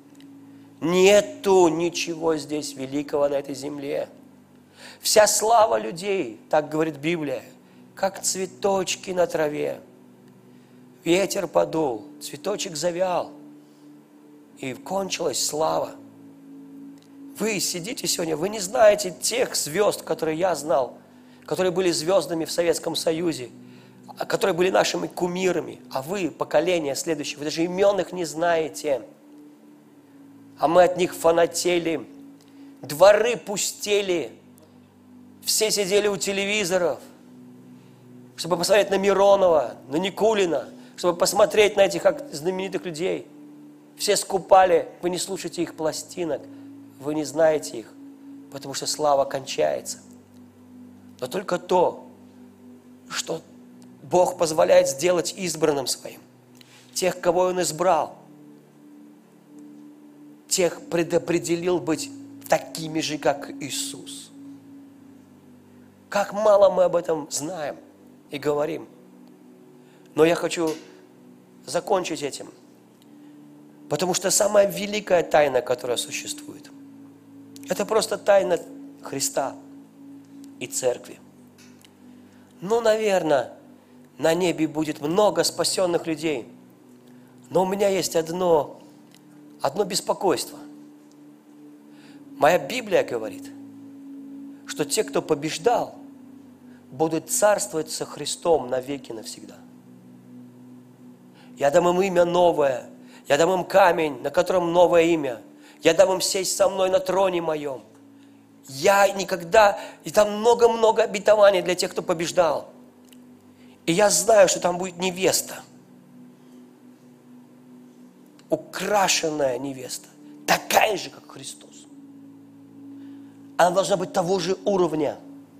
Нету ничего здесь великого на этой земле. Вся слава людей, так говорит Библия, как цветочки на траве. Ветер подул, цветочек завял, и кончилась слава. Вы сидите сегодня, вы не знаете тех звезд, которые я знал, которые были звездами в Советском Союзе, которые были нашими кумирами, а вы, поколение следующее, вы даже имен их не знаете. А мы от них фанатели, дворы пустели, все сидели у телевизоров, чтобы посмотреть на Миронова, на Никулина, чтобы посмотреть на этих знаменитых людей. Все скупали, вы не слушаете их пластинок, вы не знаете их, потому что слава кончается. Но только то, что Бог позволяет сделать избранным своим, тех, кого Он избрал, тех предопределил быть такими же, как Иисус. Как мало мы об этом знаем и говорим. Но я хочу закончить этим, потому что самая великая тайна, которая существует, это просто тайна Христа и Церкви. Ну, наверное, на небе будет много спасенных людей, но у меня есть одно беспокойство. Моя Библия говорит, что те, кто побеждал, будут царствовать со Христом навеки навсегда. Я дам им имя новое, я дам им камень, на котором новое имя. Я дам им сесть со мной на троне моем. И там много-много обетований для тех, кто побеждал. И я знаю, что там будет невеста. Украшенная невеста. Такая же, как Христос. Она должна быть того же уровня.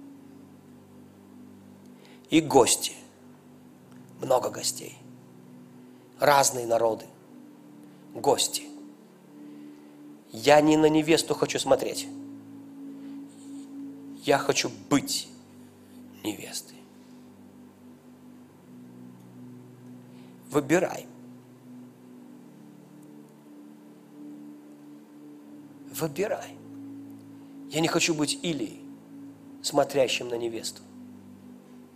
И гости. Много гостей. Разные народы. Гости. Я не на невесту хочу смотреть. Я хочу быть невестой. Выбирай. Выбирай. Я не хочу быть Илией, смотрящим на невесту.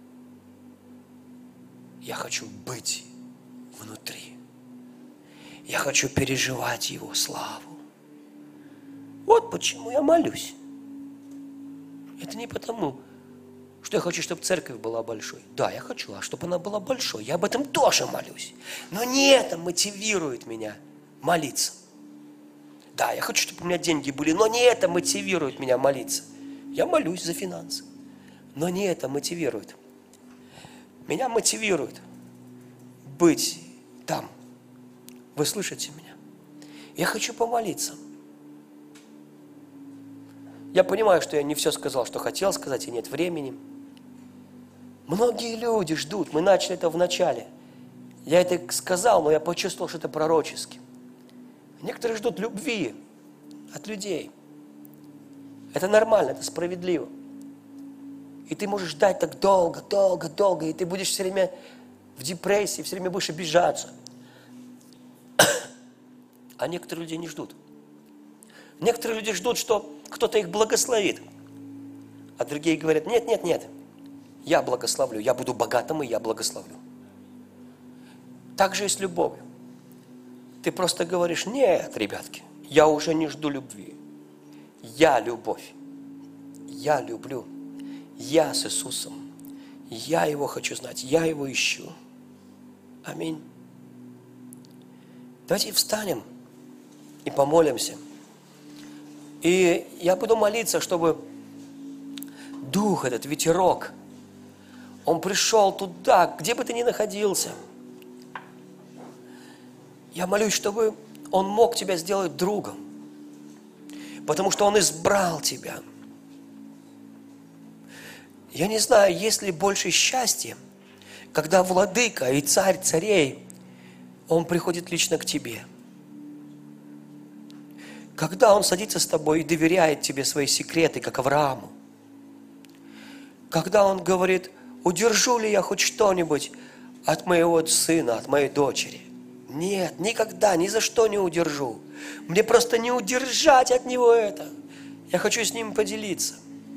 Я хочу быть внутри. Я хочу переживать Его славу. Вот почему я молюсь. Это не потому, что я хочу, чтобы церковь была большой. Да, я хочу, а чтобы она была большой. Я об этом тоже молюсь. Но не это мотивирует меня молиться. Да, я хочу, чтобы у меня деньги были, но не это мотивирует меня молиться. Я молюсь за финансы, но не это мотивирует. Меня мотивирует быть там. Вы слышите меня? Я хочу помолиться. Я понимаю, что я не все сказал, что хотел сказать, и нет времени. Многие люди ждут, мы начали это в начале. Я это сказал, но я почувствовал, что это пророчески. Некоторые ждут любви от людей. Это нормально, это справедливо. И ты можешь ждать так долго, долго, долго, и ты будешь все время в депрессии, все время будешь обижаться. А некоторые люди не ждут. Некоторые люди ждут, что кто-то их благословит. А другие говорят, нет, нет, нет, я благословлю, я буду богатым, и я благословлю. Так же и с любовью. Ты просто говоришь, нет, ребятки, я уже не жду любви. Я любовь. Я люблю. Я с Иисусом. Я Его хочу знать, я Его ищу. Аминь. Давайте встанем и помолимся. И я буду молиться, чтобы дух этот, ветерок, он пришел туда, где бы ты ни находился. Я молюсь, чтобы он мог тебя сделать другом, потому что он избрал тебя. Я не знаю, есть ли больше счастья, когда владыка и царь царей, он приходит лично к тебе. Когда он садится с тобой и доверяет тебе свои секреты, как Аврааму. Когда он говорит, удержу ли я хоть что-нибудь от моего сына, от моей дочери. Нет, никогда, ни за что не удержу. Мне просто не удержать от него это. Я хочу с ним поделиться.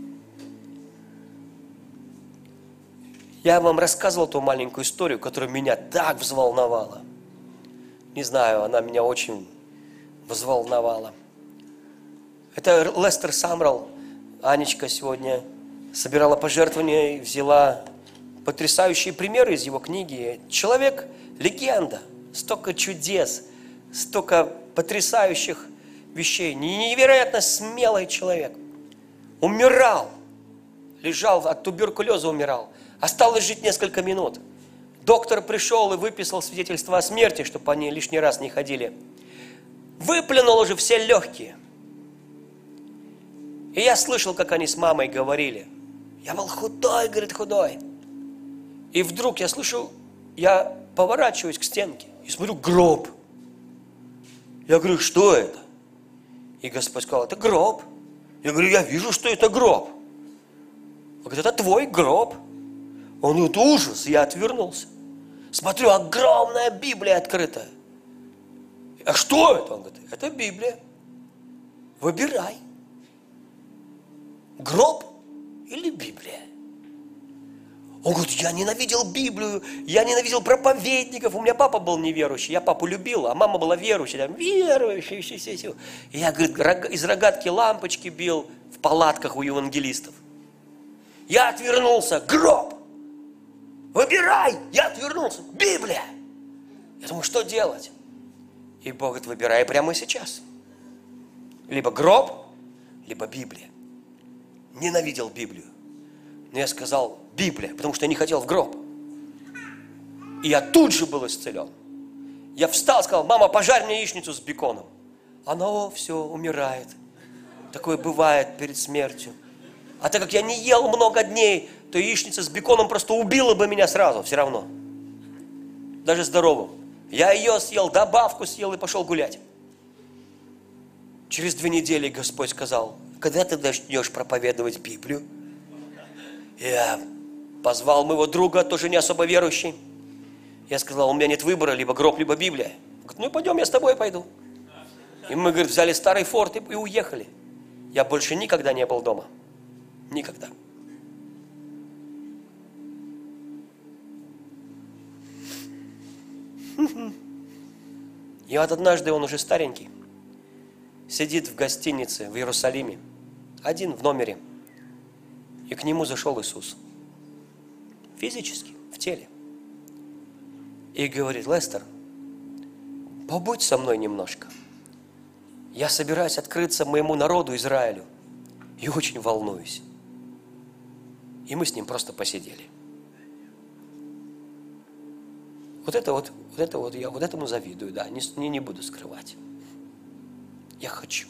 Я вам рассказывал ту маленькую историю, которая меня так взволновала. Не знаю, она меня очень взволновала. Это Лестер Самрелл. Анечка сегодня собирала пожертвования и взяла потрясающие примеры из его книги. Человек – легенда. Столько чудес, столько потрясающих вещей. Невероятно смелый человек. Умирал. Лежал, от туберкулеза умирал. Осталось жить несколько минут. Доктор пришел и выписал свидетельство о смерти, чтобы они лишний раз не ходили. Выплюнул уже все легкие. И я слышал, как они с мамой говорили. Я был худой, говорит, худой. И вдруг я слышу, я поворачиваюсь к стенке и смотрю, гроб. Я говорю, что это? И Господь сказал, это гроб. Я говорю, я вижу, что это гроб. Он говорит, это твой гроб. Он говорит, ужас, я отвернулся. Смотрю, огромная Библия открытая. А что это? Он говорит, это Библия. Выбирай. Гроб или Библия? Он говорит, я ненавидел Библию, я ненавидел проповедников. У меня папа был неверующий, я папу любил, а мама была верующая. Верующая, все. И я, говорит, из рогатки лампочки бил в палатках у евангелистов. Я отвернулся, гроб. Выбирай, я отвернулся, Библия. Я думаю, что делать? И Бог говорит, выбирай прямо сейчас. Либо гроб, либо Библия. Ненавидел Библию. Но я сказал Библия, потому что я не хотел в гроб. И я тут же был исцелен. Я встал, сказал, мама, пожарь мне яичницу с беконом. Она, все, умирает. Такое бывает перед смертью. А так как я не ел много дней, то яичница с беконом просто убила бы меня сразу, все равно. Даже здоровым. Я ее съел, добавку съел и пошел гулять. Через 2 недели Господь сказал, когда ты начнешь проповедовать Библию? Я позвал моего друга, тоже не особо верующий. Я сказал, у меня нет выбора, либо гроб, либо Библия. Он говорит, ну пойдем, я с тобой пойду. И мы, говорит, взяли старый форт и уехали. Я больше никогда не был дома. Никогда. И вот однажды он уже старенький, сидит в гостинице в Иерусалиме, один в номере, и к нему зашел Иисус. Физически, в теле. И говорит: Лестер, побудь со мной немножко. Я собираюсь открыться моему народу Израилю и очень волнуюсь. И мы с ним просто посидели. Вот я вот этому завидую, да, не буду скрывать. Я хочу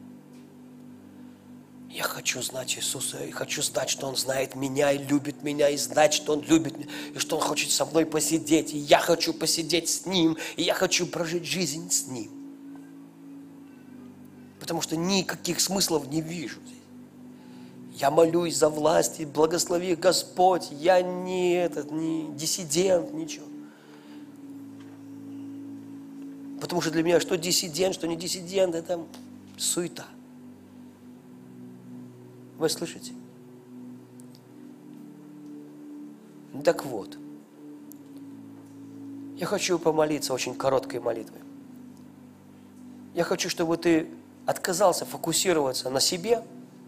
знать Иисуса, и хочу знать, что Он знает меня и любит меня, и знать, что Он любит меня, и что Он хочет со мной посидеть, и я хочу посидеть с Ним, и я хочу прожить жизнь с Ним. Потому что никаких смыслов не вижу здесь. Я молюсь за власть, и благослови Господь, я не диссидент, ничего. Потому что для меня что диссидент, что не диссидент, это суета. Вы слышите? Так вот, я хочу помолиться очень короткой молитвой. Я хочу, чтобы ты отказался фокусироваться на себе,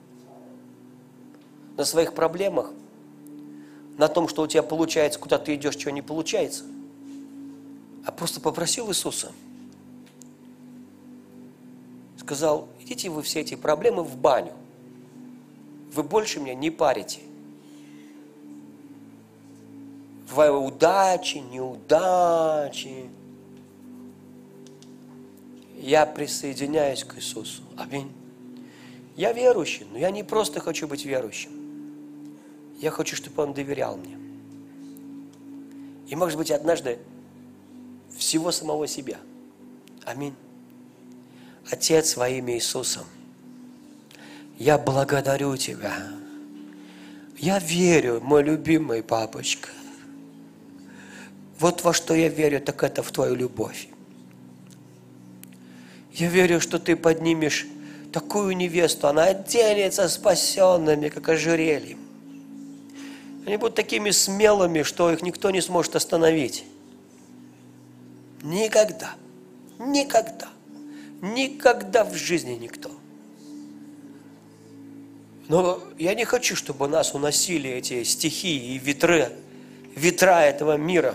на своих проблемах, на том, что у тебя получается, куда ты идешь, чего не получается, а просто попросил Иисуса. Сказал: идите вы все эти проблемы в баню. Вы больше меня не парите. В удачи, неудачи. Я присоединяюсь к Иисусу. Аминь. Я верующий, но я не просто хочу быть верующим. Я хочу, чтобы Он доверял мне. И, может быть, однажды всего самого себя. Аминь. Отец, во имя Иисуса, я благодарю Тебя. Я верю, мой любимый папочка. Вот во что я верю, так это в Твою любовь. Я верю, что Ты поднимешь такую невесту, она оденется спасенными, как ожерельем. Они будут такими смелыми, что их никто не сможет остановить. Никогда, никогда, никогда в жизни никто. Но я не хочу, чтобы нас уносили эти стихии и ветра этого мира.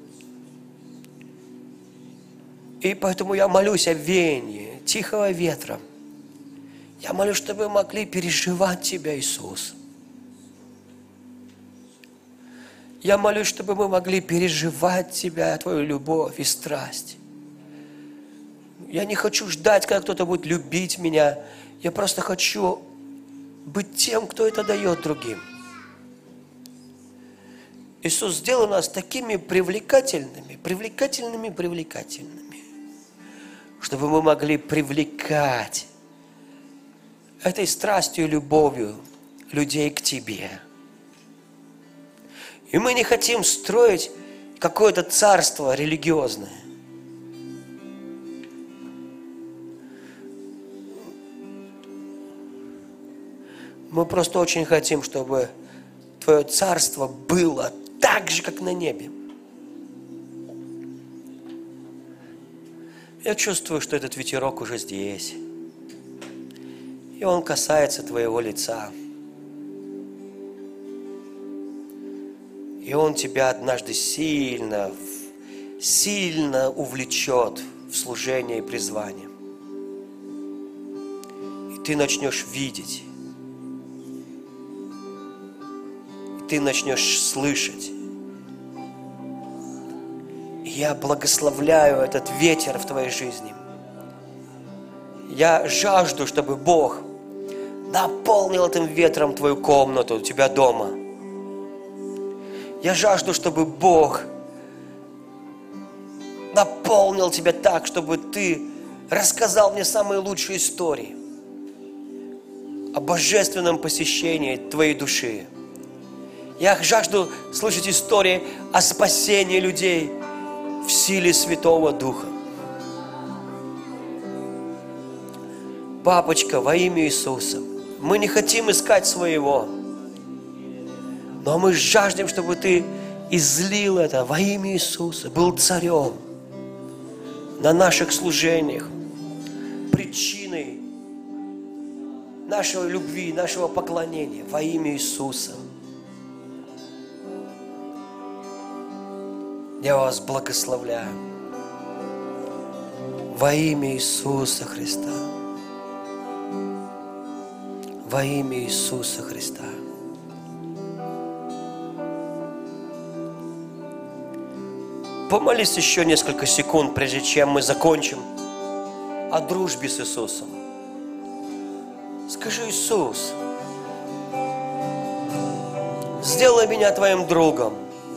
И поэтому я молюсь о веянии тихого ветра. Я молюсь, чтобы мы могли переживать Тебя, Иисус. Я молюсь, чтобы мы могли переживать Тебя, Твою любовь и страсть. Я не хочу ждать, когда кто-то будет любить меня. Я просто хочу быть тем, кто это дает другим. Иисус сделал нас такими привлекательными, чтобы мы могли привлекать этой страстью и любовью людей к Тебе. И мы не хотим строить какое-то царство религиозное. Мы просто очень хотим, чтобы Твое царство было так же, как на небе. Я чувствую, что этот ветерок уже здесь. И он касается Твоего лица. И он Тебя однажды сильно увлечет в служение и призвание. И Ты начнешь видеть. Ты начнешь слышать. И я благословляю этот ветер в твоей жизни. Я жажду, чтобы Бог наполнил этим ветром твою комнату, у тебя дома. Я жажду, чтобы Бог наполнил тебя так, чтобы ты рассказал мне самые лучшие истории о божественном посещении твоей души. Я жажду слышать истории о спасении людей в силе Святого Духа. Папочка, во имя Иисуса, мы не хотим искать своего, но мы жаждем, чтобы Ты излил это во имя Иисуса, был царем на наших служениях, причиной нашей любви, нашего поклонения во имя Иисуса. Я вас благословляю во имя Иисуса Христа. Во имя Иисуса Христа. Помолись еще несколько секунд, прежде чем мы закончим о дружбе с Иисусом. Скажи: Иисус, сделай меня Твоим другом.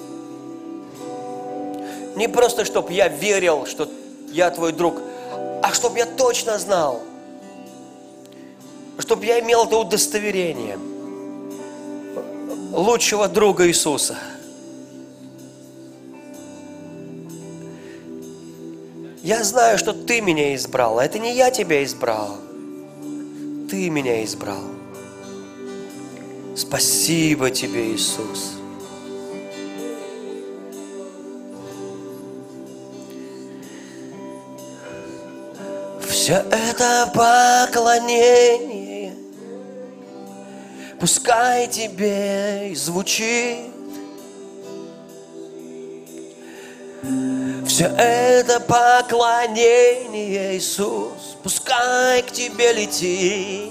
Не просто, чтобы я верил, что я Твой друг, а чтобы я точно знал, чтобы я имел это удостоверение лучшего друга Иисуса. Я знаю, что Ты меня избрал, а это не я Тебя избрал. Ты меня избрал. Спасибо Тебе, Иисус. Все это поклонение пускай Тебе и звучит. Все это поклонение, Иисус, пускай к Тебе летит.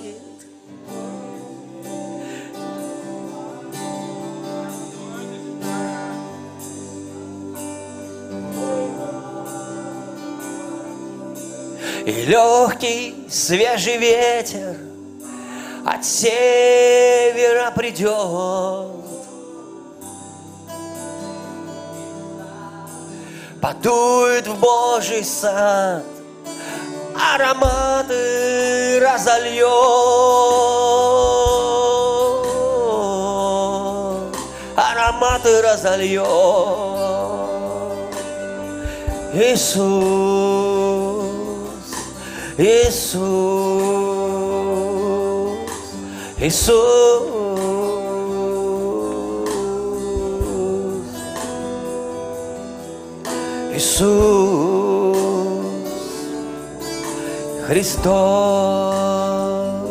И легкий свежий ветер от севера придет, подует в Божий сад, ароматы разольет, ароматы разольет. Иисус, Иисус, Иисус, Иисус, Христос.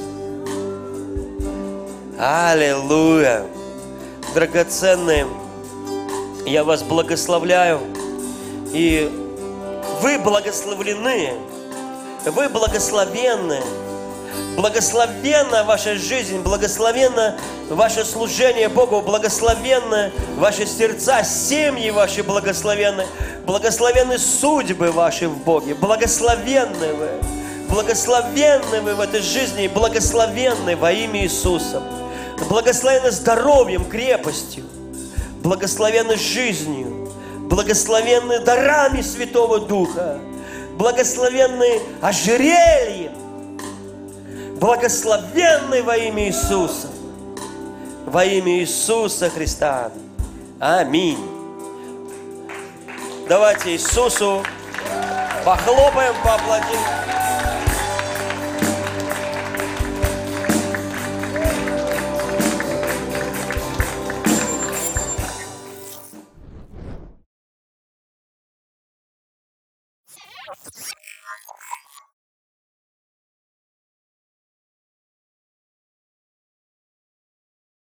Аллилуйя! Драгоценные, я вас благословляю, и вы благословлены, вы благословенны. Благословенна ваша жизнь, благословенно ваше служение Богу, благословенны ваши сердца, семьи ваши благословенны, благословенны судьбы ваши в Боге, благословенны вы в этой жизни, благословенны во имя Иисуса, благословенны здоровьем, крепостью, благословенны жизнью, благословенны дарами Святого Духа, благословенны ожерельем, благословенный во имя Иисуса. Во имя Иисуса Христа. Аминь. Давайте Иисусу похлопаем, поаплодируем.